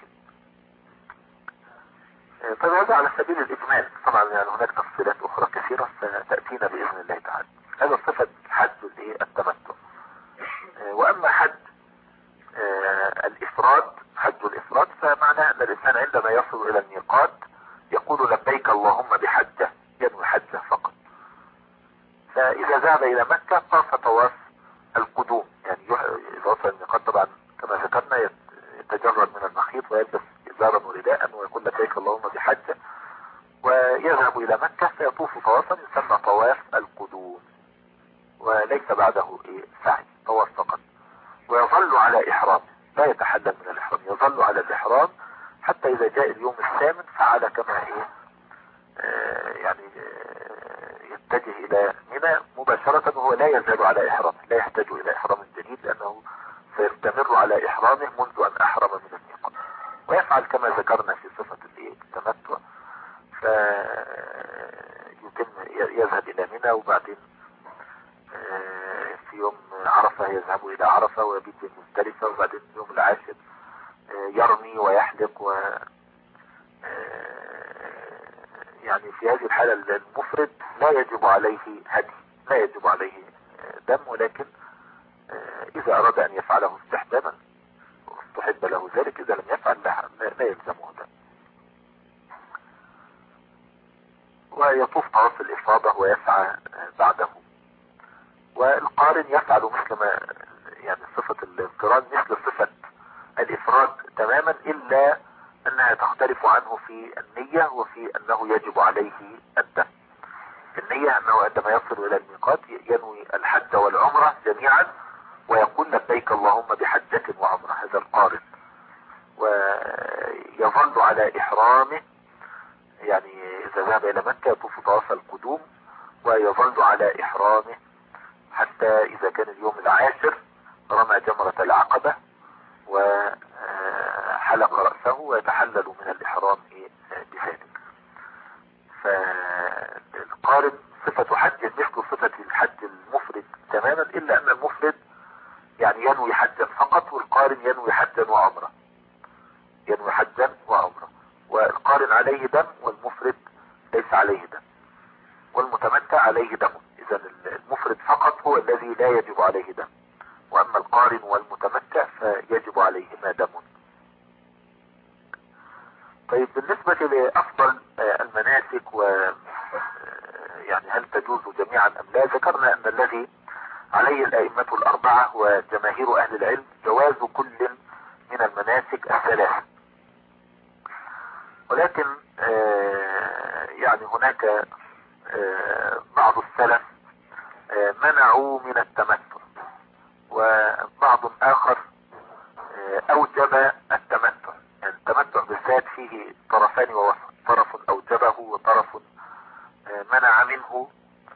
طيب هذا على سبيل الإجمال، طبعا يعني هناك تفصيلات أخرى كثيرة ستأتينا بإذن الله تعالى. هذا صفة حج التمتع. وأما حج الإفراد حج الإفراد فمعناه أن الإنسان عندما يصل إلى الميقات يقول لبيك اللهم بحجة، ينوي حجة فقط. فإذا ذهب إلى مكة طاف طواف القدوم، يعني إذا وصل الميقات طبعا كما ذكرنا يتجرد من المخيط ويلبس إزارا ورداء ويقول لبيك اللهم بحجة، ويذهب إلى مكة فيطوف طوافا يسمى طواف القدوم، وليس بعده إيه سعي، طواف فقط، ويظل على إحرام لا يتحلل من الإحرام، يظل على الإحرام حتى إذا جاء اليوم الثامن فعل كما إيه آه يعني آه يتجه إلى منى مباشرة، وهو لا يزال على إحرامه، لا يحتاج إلى إحرام جديد لأنه سيستمر على إحرامه منذ أن أحرم من الميقات، ويفعل كما ذكرنا في صفة التمتع، فيتم يذهب إلى منى وبعدين في يوم عرفة يذهب إلى عرفة ويبيت مزدلفة، وبعدين يوم العاشر يرمي ويحلق و يعني في هذه الحالة المفرد لا يجب عليه هدي، لا يجب عليه دم، ولكن إذا أراد أن يفعله استحبابا واستحب له ذلك، إذا لم يفعل لا يلزمه دم. ويطوف طواف الإفاضة ويسعى بعده. والقارن يفعل مثل ما يعني صفة القران مثل صفة الإفراد تماما، إلا أنها تختلف عنه في النية وفي أنه يجب عليه الدم. النية أنه عندما يصل إلى الميقات ينوي الحج والعمرة جميعا ويقول لبيك اللهم بحجة وعمرة، هذا القارن، ويظل على إحرامه، يعني إذا ذهب إلى مكة يطوف طواف القدوم ويظل على إحرامه حتى إذا كان اليوم العاشر رمى جمرة العقبة وحلق رأسه ويتحلل من الإحرام بذلك. فالقارن صفة حج مثل صفة الحج المفرد تماما، إلا أن المفرد يعني ينوي حجا فقط، والقارن ينوي حجا وعمرة، ينوي حجا وعمرة. والقارن عليه دم والمفرد ليس عليه دم، والمتمتع عليه دم. إذا المفرد فقط هو الذي لا يجب عليه دم، وأما القارن والمتمتع فيجب عليهما دم. طيب بالنسبة لأفضل المناسك و يعني هل تجوز جميعا أم لا، ذكرنا أن الذي عليه الأئمة الأربعة وجماهير أهل العلم جواز كل من المناسك الثلاث، ولكن يعني هناك بعض السلف منعوا من التمتع، وبعض آخر أوجب التمتع. يعني التمتع بالذات فيه طرفان ووسط، طرف أوجبه وطرف منع منه،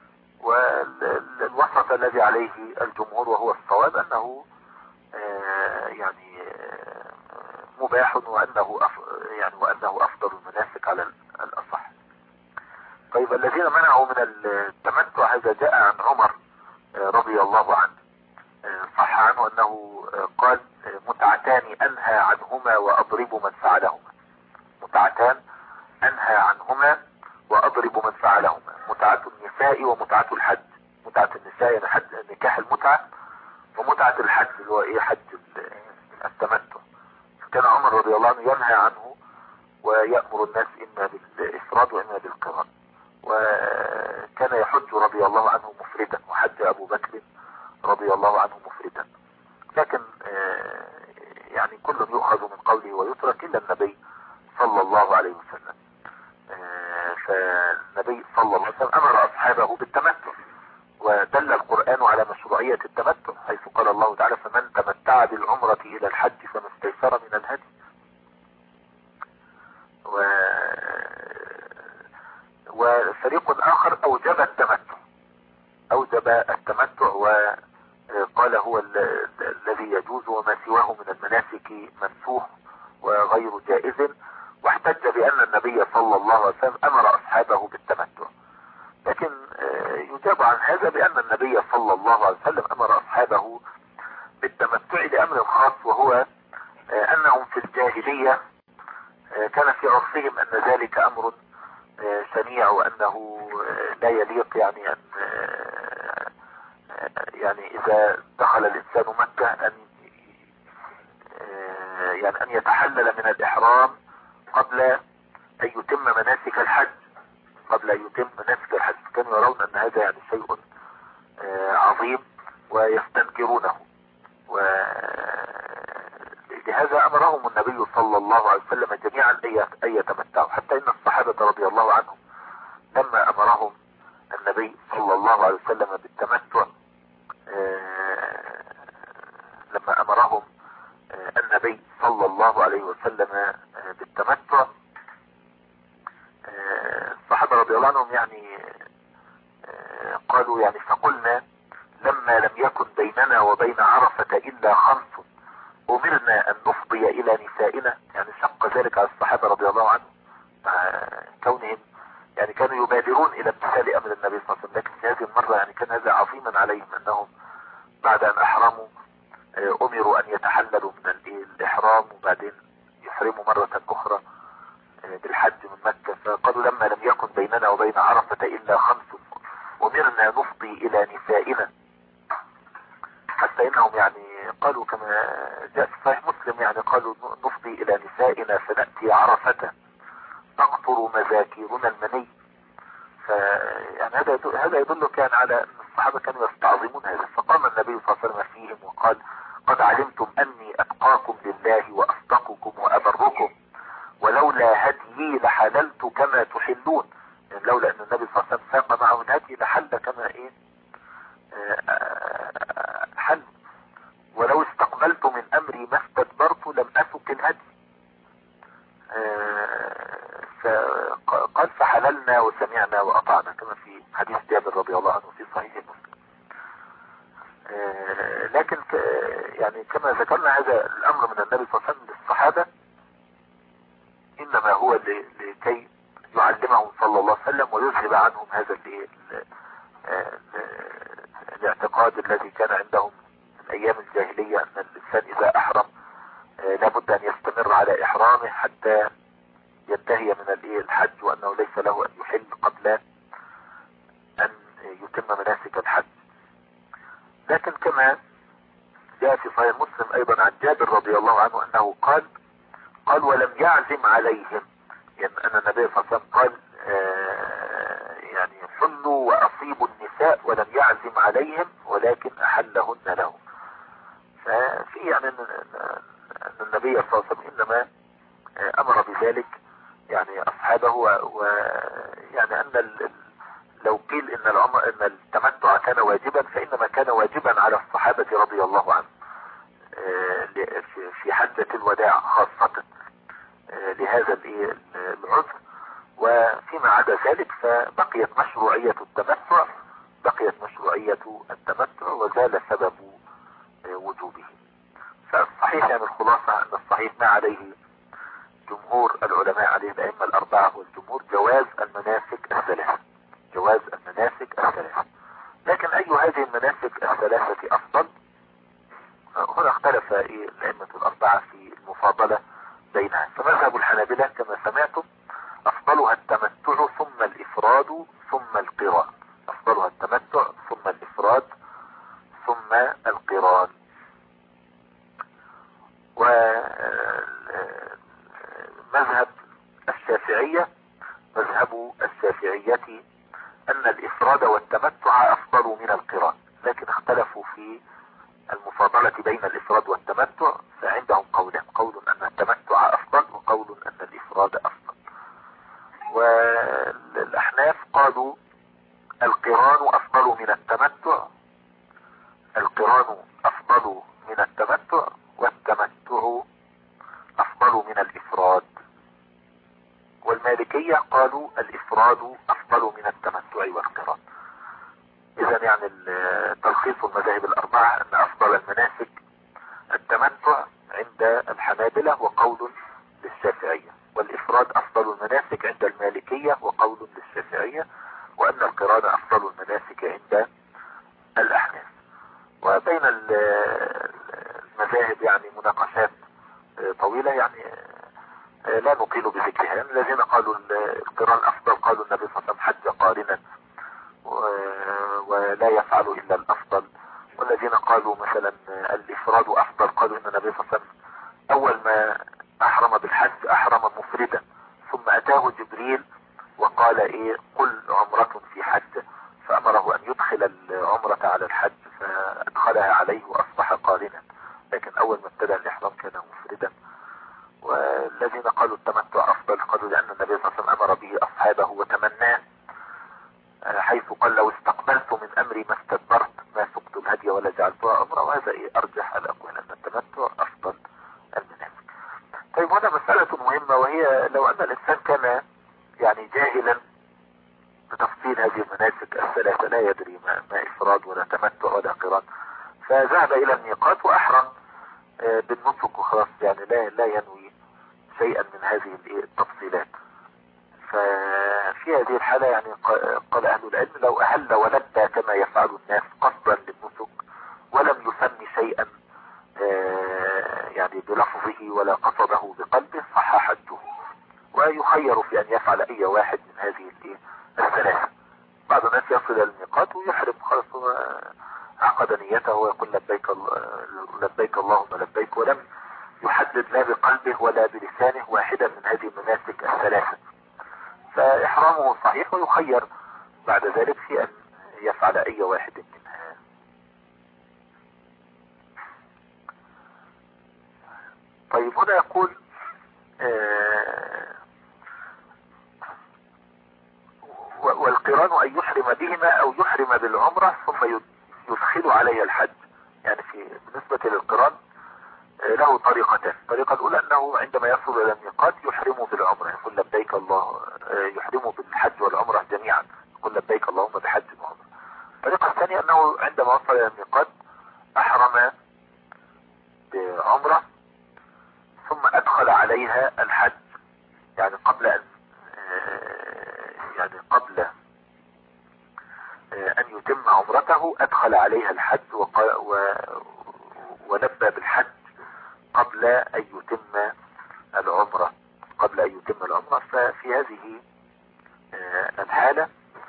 والوسط الذي عليه الجمهور وهو الصواب أنه يعني مباح، وأنه يعني وأنه أفضل المناسك على الأصح. طيب الذين منعوا من التمتع هذا جاء عن عمر رضي الله عنه، صح عنه أنه قال متعتان أنهى عنهما وأضرب من فعلهما. متعتان أنهى عنهما وأضرب من فعلهما، متعة النساء ومتعة الحج. متعة النساء يعني حج نكاح المتعة، ومتعة الحج اللي هو ايه حج التمتع. كان عمر رضي الله عنه ينهى عنه ويأمر الناس إما بالإفراد وإما بالقران، وكان يحج رضي الله عنه مفردا، وحج أبو بكر رضي الله عنه مفردا. لكن يعني كل يؤخذ من قوله ويترك إلا النبي صلى الله عليه وسلم. فالنبي صلى الله عليه وسلم أمر أصحابه بالتمتع، ودل القرآن على مشروعية التمتع، حيث قال الله تعالى فمن تمتع بالعمرة إلى الحج فما استيسر من الهدي. و... وفريق آخر أوجب التمتع، أوجب التمتع وقال هو ال... الذي يجوز، وما سواه من المناسك منسوخ وغير جائز، واحتج بأن النبي صلى الله عليه وسلم أمر أصحابه بالتمتع. لكن يجاب عن هذا بأن النبي صلى الله عليه وسلم أمر أصحابه بالتمتع لأمر خاص، وهو أنهم في الجاهلية كان في عرفهم أن ذلك أمر شنيع، وأنه لا يليق يعني أن يعني إذا دخل الإنسان مكة أن يعني أن يتحلل من الإحرام قبل أن يتم مناسك الحج، قبل أن يتم مناسك الحج. كانوا يرون أن هذا يعني شيء عظيم ويستنكرونه، ولهذا أمرهم النبي صلى الله عليه وسلم جميعا أن يتمتعوا، حتى إن الصحابة رضي الله عنهم لما أمرهم النبي صلى الله عليه وسلم بالتمتع، لما أمرهم النبي صلى الله عليه وسلم بالتمتع، الصحابة رضي الله عنهم يعني قالوا يعني فقلنا لما لم يكن بيننا وبين عرفة إلا خمس أمرنا أن نفضي إلى نسائنا. يعني شق ذلك على الصحابة رضي الله عنهم، كونهم يعني كانوا يبادرون إلى امتثال أمر النبي صلى الله عليه وسلم، لكن في هذه المرة يعني كان هذا عظيما عليهم، أنهم بعد أن أحرموا أمروا أن يتحللوا من الإحرام وبعدين يحرموا مرة أخرى بالحج من مكة، فقالوا لما لم يكن بيننا وبين عرفة إلا خمس أمرنا نفضي إلى نسائنا، حتى إنهم يعني قالوا كما جاء في صحيح مسلم يعني قالوا نفضي إلى نسائنا فنأتي عرفة تقطر مذاكيرنا المني. فيعني هذا هذا يدل كان على أن الصحابة كانوا يستعظمون هذا. فقام النبي صلى الله عليه وسلم فيهم وقال قد علمتم أني أتقاكم لله وأصدقكم وأبركم، ولولا هديي لحللت كما تحلون. يعني لولا أن النبي صلى الله عليه وسلم ساق معه الهدي لحل كما إيه حل، ولو استقبلت من أمري ما استدبرت لم أسك الهدي. فقال فحللنا وسمعنا وأطعنا كما في حديث جابر رضي الله عنه في صحيح مسلم. لكن يعني كما ذكرنا هذا الأمر من النبي صلى الله عليه وسلم للصحابة إنما هو لكي يعلمهم صلى الله عليه وسلم ويذهب عنهم هذا الاعتقاد الذي كان عندهم من أيام الجاهلية أن الإنسان إذا أحرم لابد أن يستمر على إحرامه حتى ينتهي من الحج، وأنه ليس له أن يحل قبل أن يتم مناسك الحج. لكن كما جاء في صحيح مسلم أيضا عن جابر رضي الله عنه أنه قال قال ولم يعزم عليهم، يعني أن النبي صلى الله عليه وسلم قال آه يعني حلوا وأصيبوا النساء ولم يعزم عليهم ولكن أحلهن لهم. ففي يعني أن النبي صلى الله عليه وسلم إنما أمر بذلك يعني أصحابه، ويعني أن لو قيل إن العمر إن التمتع كان واجبا فإنما كان واجبا على الصحابة رضي الله عنهم في حجة الوداع خاصة لهذا العذر. وفيما عدا ذلك فبقيت مشروعية التمتع بقيت مشروعية التمتع وزال سبب وجوبه. فالصحيح يعني الخلاصة أن الصحيح ما عليه جمهور العلماء عليه الأئمة الأربعة والجمهور جواز المناسك الثلاثة جواز المناسك الثلاثة. لكن أي هذه المناسك الثلاثة أفضل؟ هنا اختلف الأئمة الأربعة في المفاضلة بينها. فمذهب الحنابلة كما سمعتم أفضلها التمتع ثم الإفراد ثم القران، أفضلها التمتع ثم الإفراد ثم القران. ومذهب الشافعية مذهب الشافعية أن الإفراد والتمتع أفضل من القران، لكن اختلفوا في المفاضلة بين الإفراد والتمتع، فعندهم قولان، قول أن التمتع أفضل وقول أن الإفراد أفضل. والأحناف قالوا القران أفضل من التمتع القران أفضل من التمتع والتمتع أفضل من الإفراد. والمالكية قالوا الإفراد أفضل من التمتع والقران. إذا يعني تلخيص المذاهب الأربعة أن أفضل المناسك التمتع عند الحنابلة وقول للشافعية، والإفراد أفضل المناسك عند المالكية وقول للشافعية، وأن القران أفضل المناسك عند الأحناف. وبين المذاهب يعني مناقشات طويلة، يعني لا نطيل بذكرها. يعني الذين قالوا القران أفضل قالوا النبي صلى الله عليه وسلم حج قارنا ولا يفعل إلا الأفضل. والذين قالوا مثلا الإفراد أفضل قالوا إن النبي صلى الله عليه وسلم أول ما أحرم بالحج أحرم مفردا، ثم أتاه جبريل وقال إيه قل عمرة في حج، فأمره أن يدخل العمرة على الحج فأدخلها عليه وأصبح قارنا، لكن أول ما ابتدى الإحرام كان مفردا. والذين قالوا التمتع أفضل قالوا لأن النبي صلى الله عليه وسلم أمر به أصحابه وتمناه، حيث قال لو استقبلت من أمري ما استدبرت ما سقت الهدي ولا جعلتها عمرة. وهذا إيه أرجح الأقوال أن التمتع أفضل المناسك. طيب هنا مسألة مهمة، وهي لو أن الإنسان كان يعني جاهلا بتفصيل هذه المناسك الثلاثة، لا يدري ما, ما إفراد ولا تمتع ولا قران، فذهب إلى الميقات وأحرم بالنسك وخلاص، يعني لا لا ينوي شيئا من هذه التفصيلات. ففي هذه الحالة يعني قال أهل العلم لو أهل ولبى كما يفعل الناس قصدا للنسك ولم يسمي شيئا يعني بلفظه ولا قصده بقلبه صح حجه، ويخير بعض الناس يصل الى الميقات ويحرم خلاص، هو عقد نيته ويقول لبيك لبيك اللهم لبيك، ولم يحدد لا بقلبه ولا بلسانه واحدة من هذه المناسك الثلاثة، فإحرامه صحيح ويخير بعد ذلك في أن يفعل أي واحد منها. طيب هنا يقول آه والقران أن يحرم بهما أو يحرم بالعمرة ثم يدخل عليها الحج. يعني في بالنسبة للقران له طريقتان. الطريقة الأولى أنه عندما يصل إلى الميقات يحرم بالعمرة، يقول لبيك الله، يحرم بالحج والعمرة جميعا، يقول لبيك اللهم بحج وعمرة. الطريقة الثانية أنه عندما وصل إلى الميقات أحرم بعمرة ثم أدخل عليها الحج، يعني قبل أن يعني قبل أن يتم عمرته أدخل عليها الحج ولبى بالحج قبل أن يتم العمرة قبل أن يتم العمرة. ففي هذه الحالة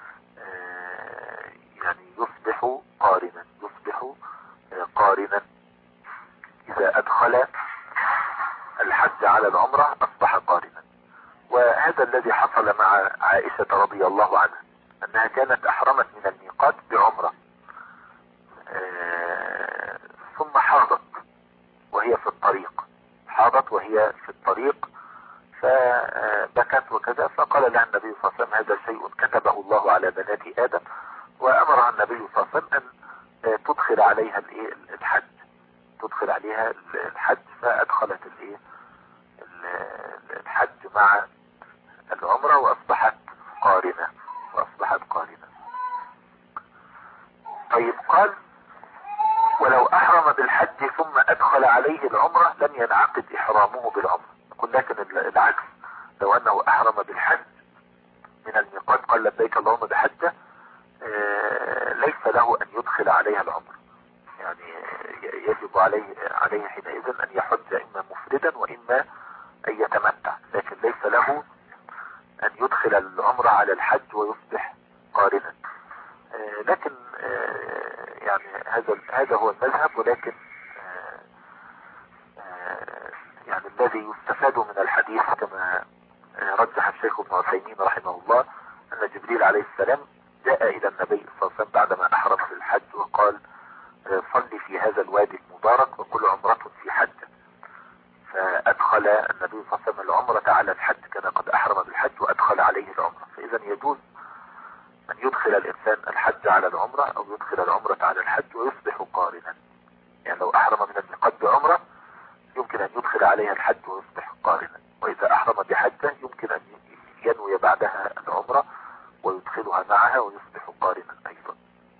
يعني يصبح قارنا يصبح قارنا إذا أدخل الحج على العمرة أصبح قارنا. وهذا الذي حصل مع عائشة رضي الله عنها، أنها كانت أحرمت من الميقات بعمرة ثم حاضت وهي في الطريق حاضت وهي في الطريق فبكت وكذا، فقال لها النبي صلى الله عليه وسلم هذا شيء كتبه الله على بنات آدم، وأمرها النبي صلى الله عليه وسلم أن تدخل عليها الحج تدخل عليها الحج فأدخلت الحج مع العمرة وأصبحت قارنة وأصبحت قارنة. طيب قال ولو أحرم بالحج ثم أدخل عليه العمرة لم ينعقد إحرامه بالعمرة. لكن العكس، لو أنه أحرم بالحج من الميقات قال لبيك اللهم بحجة ليس له أن يدخل عليها العمرة، يعني يجب عليه عليه حينئذ أن يحج إما مفردا وإما أن يتمتع، لكن ليس له أن يدخل العمرة على الحج ويصبح قارنا. لكن يعني هذا هذا هو المذهب، ولكن يعني الذي يستفاد من الحديث كما رجح الشيخ ابن عثيمين رحمه الله أن جبريل عليه السلام جاء إلى النبي صلى الله عليه وسلم بعدما أحرم في الحج وقال صلي في هذا الوادي المبارك وكل عمرة في حج، فأدخل النبي صلى الله عليه وسلم العمرة على الحج، كان قد أحرم بالحج وأدخل عليه العمرة. فإذا يجوز أن يدخل الإنسان الحج على العمرة أو يدخل العمرة على الحج ويصبح قارنا. يعني لو أحرم من الميقات بعمرة يمكن أن يدخل عليها الحج ويصبح قارنا، وإذا أحرم بحجة يمكن أن ينوي بعدها العمرة ويدخلها معها ويصبح قارنا أيضا.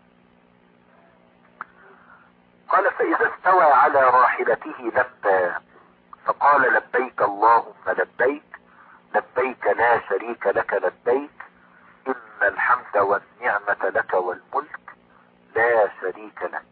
قال فإذا استوى على راحلته لبى فقال لبيك اللهم لبيك لبيك لا شريك لك لبيك إن الحمد والنعمة لك والملك لا شريك لك.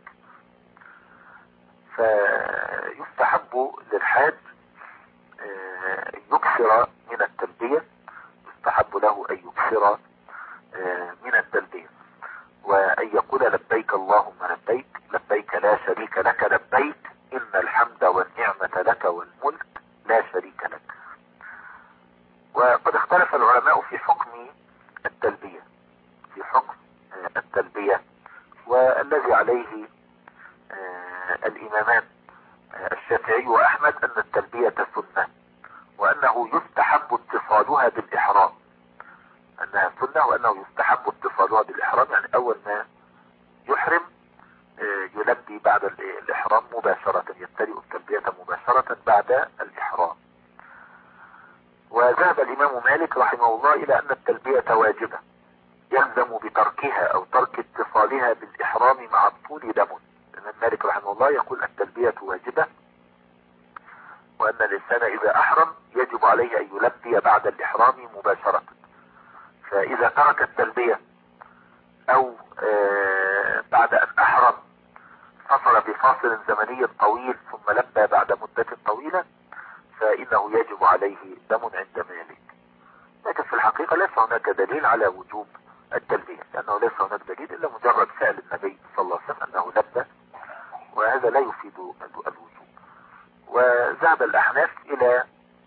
فيستحب للحاج أن يكثر من التلبية، يستحب له أن يكثر من التلبية وأن يقول لبيك اللهم لبيك لبيك لا شريك لك لبيك إن الحمد والنعمة لك والملك لا شريك لك. وقد اختلف العلماء في حكم التلبية في حكم التلبية والذي عليه الإمامان الشافعي وأحمد أن التلبية سنة، وأنه يستحب اتصالها بالإحرام أنها سنة وأنه يستحب اتصالها بالإحرام. يعني أول ما يحرم يلبي بعد الإحرام مباشرة، يبتدئ التلبية مباشرة بعد الإحرام. وذهب الإمام مالك رحمه الله إلى أن التلبية واجبة يلزم بتركها أو ترك اتصالها بالإحرام مع الطول دم. الإمام مالك رحمه الله يقول التلبية واجبة، وأن الإنسان إذا أحرم يجب عليه أن يلبي بعد الإحرام مباشرة. فإذا ترك التلبية أو بعد أن أحرم فصل بفاصل زمني طويل ثم لبى بعد مدة طويلة فإنه يجب عليه دم عند مالك. لكن في الحقيقة ليس هناك دليل على وجوب التلبية، لأنه ليس ليس هناك دليل إلا مجرد فعل النبي صلى الله عليه وسلم أنه لبى، وهذا لا يفيد الوجوب. وذهب الأحناف إلى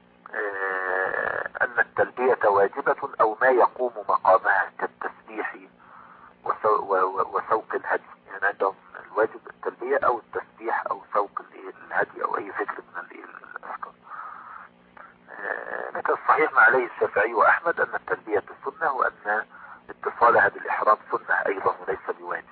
أن التلبية واجبة أو ما يقوم مقامها كالتسبيح وسوق الهدي. يعني عندهم الواجب التلبية أو التسبيح أو سوق الهدي أو أي ذكر من الأذكار. لكن الصحيح ما عليه الشافعي وأحمد أن التلبية سنة، وأن اتصالها بالإحرام سنة أيضا وليس بواجب.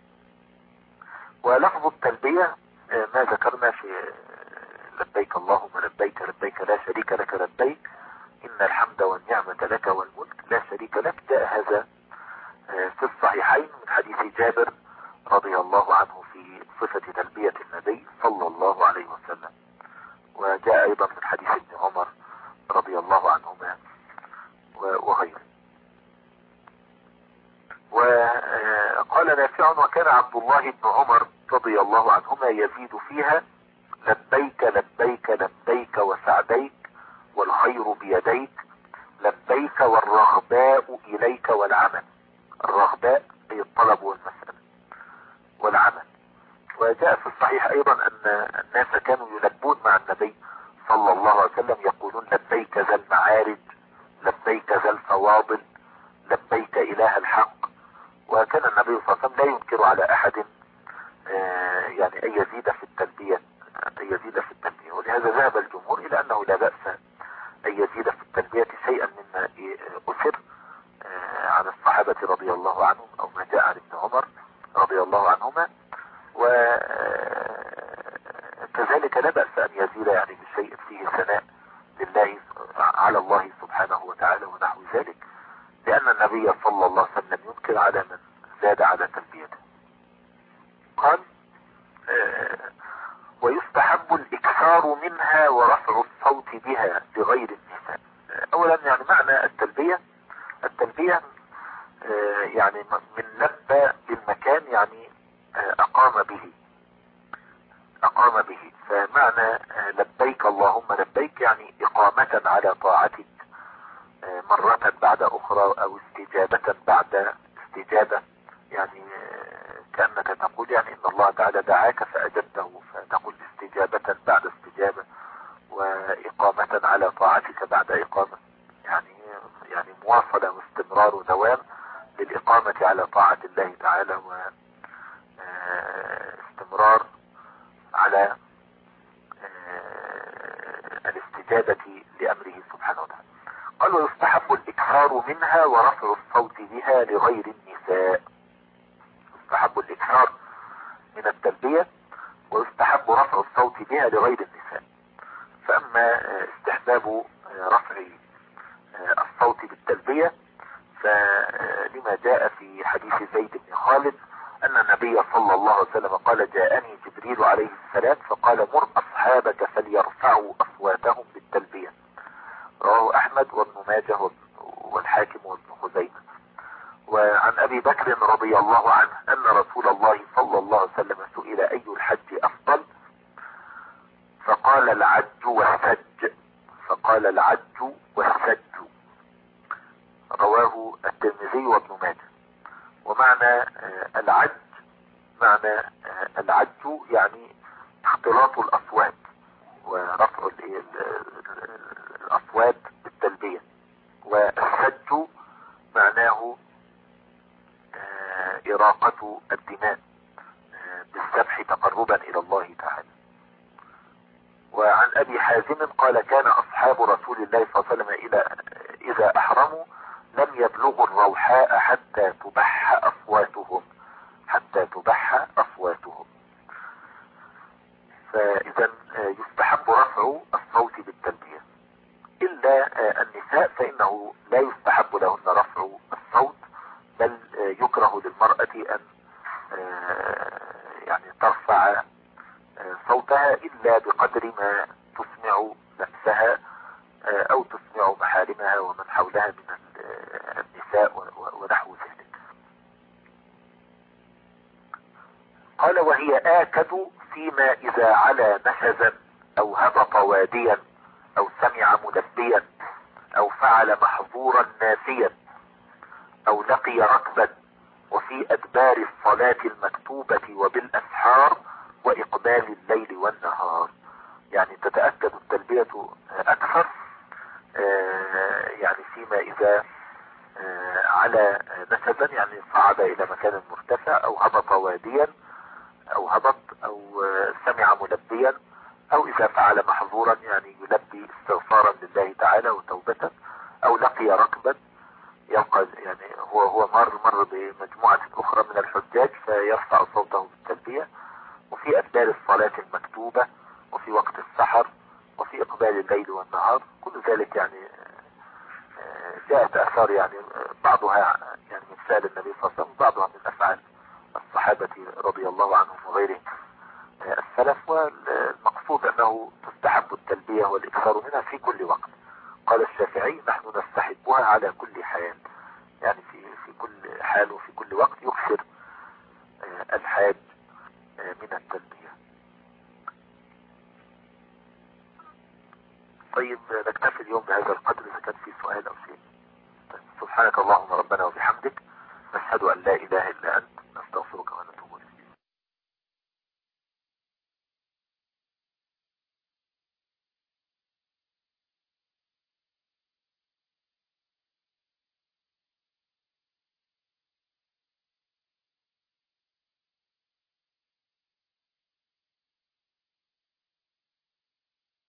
ولفظ التلبية ما ذكرنا في لبيك اللهم لبيك لبيك لا شريك لك لبيك إن الحمد والنعمة لك والملك لا شريك لك، جاء هذا في الصحيحين من حديث جابر رضي الله عنه في صفة تلبية النبي صلى الله عليه وسلم، وجاء أيضا من حديث ابن عمر رضي الله عنهما وغيره. وقال نافع وكان عبد الله بن عمر رضي الله عنهما يزيد فيها لبيك لبيك لبيك وسعديك والخير بيديك لبيك والرغباء إليك والعمل. الرغباء هي الطلب والمسألة والعمل. وجاء في الصحيح أيضا أن الناس كانوا يلبون مع النبي صلى الله عليه وسلم يقولون لبيك ذا المعارج لبيك ذا الفواضل لبيك إله الحق. وكان النبي صلى الله عليه وسلم لا ينكر على أحد يعني أن يزيد في التلبية أن يزيد في التلبية. ولهذا ذهب الجمهور إلى أنه لا بأس أن يزيد في التلبية شيئا مما أثر عن الصحابة رضي الله عنهم أو ما جاء عن ابن عمر رضي الله عنهما. وكذلك لا بأس أن يزيد يعني بشيء فيه ثناء لله على الله سبحانه وتعالى ونحو ذلك، لأن النبي صلى الله عليه وسلم ينكر على من زاد على تلبيته. قال ويستحب الإكثار منها ورفع الصوت بها لغير النساء. أولا يعني معنى التلبية التلبية يعني من لبى بالمكان يعني أقام به أقام به فمعنى لبيك اللهم لبيك يعني إقامة على طاعتك مرة بعد أخرى أو استجابة بعد استجابة. يعني كأنك تقول يعني إن الله تعالى دعاك فأجبته، فتقول استجابة بعد استجابة وإقامة على طاعتك بعد إقامة، يعني يعني مواصلة واستمرار ودوام للإقامة على طاعة الله تعالى واستمرار على الاستجابة لأمره سبحانه وتعالى. قال ويستحب الإكثار منها ورفع الصوت بها لغير النساء. يستحب الإكثار من التلبية ويستحب رفع الصوت بها لغير النساء. فأما استحباب رفع الصوت بالتلبية فلما جاء في حديث زيد بن خالد أن النبي صلى الله عليه وسلم قال جاءني جبريل عليه السلام فقال مر أصحابك فليرفعوا أصواتهم بالتلبية. رواه أحمد وابن ماجه والحاكم وابن خزيمة. وعن أبي بكر رضي الله عنه أن رسول الله صلى الله عليه وسلم سئل أي الحج أفضل فقال العج والسج فقال العج والسج. رواه الترمذي وابن ماجه. ومعنى العج معنى العج يعني اختلاط الأصوات ورفع الأصوات بالتلبية. والسج معناه إراقة الدماء بالذبح تقربا إلى الله تعالى. وعن أبي حازم قال كان أصحاب رسول الله صلى الله عليه وسلم إذا أحرموا لم يبلغوا الروحاء حتى تبح أصواتهم حتى تبح أصواتهم. فإذا يستحب رفع الصوت بالتلبية إلا النساء فإنه لا يستحب لهن رفع الصوت، بل يكره للمرأة أن يعني ترفع صوتها إلا بقدر ما تسمع نفسها أو تسمع محارمها ومن حولها من النساء ونحو ذلك. قال وهي آكد فيما إذا علا نشزا أو هبط واديا أو سمع ملبيا أو فعل محظورا ناسيا أو لقي ركبا وفي أدبار الصلاة المكتوبة وبالأسحار وإقبال الليل والنهار. يعني تتأكد التلبية أكثر يعني فيما إذا على نسبا، يعني صعد إلى مكان مرتفع أو هبط واديا أو هبط أو سمع ملبيا، أو إذا فعل محظورا يعني يلبي استغفارا لله تعالى وتوبة، أو لقي ركبا يلقى يعني هو هو مر مر بمجموعة أخرى من الحجاج فيرفع صوته بالتلبية. وفي أدبار الصلاة المكتوبة وفي وقت السحر وفي إقبال الليل والنهار. كل ذلك يعني جاءت آثار يعني بعضها يعني من فعل النبي صلى الله عليه وسلم، بعضها من أفعال الصحابة رضي الله عنهم وغيرهم السلف. والمقصود أنه تستحب التلبية والإكثار منها في كل وقت. قال الشافعي نحن نستحبها على كل حال، يعني في في كل حال وفي كل وقت يكثر الحاج من التلبية. طيب نكتفي اليوم بهذا القدر إذا كان في سؤال أو شيء. سبحانك اللهم ربنا وبحمدك، نشهد أن لا إله إلا أنت، نستغفرك.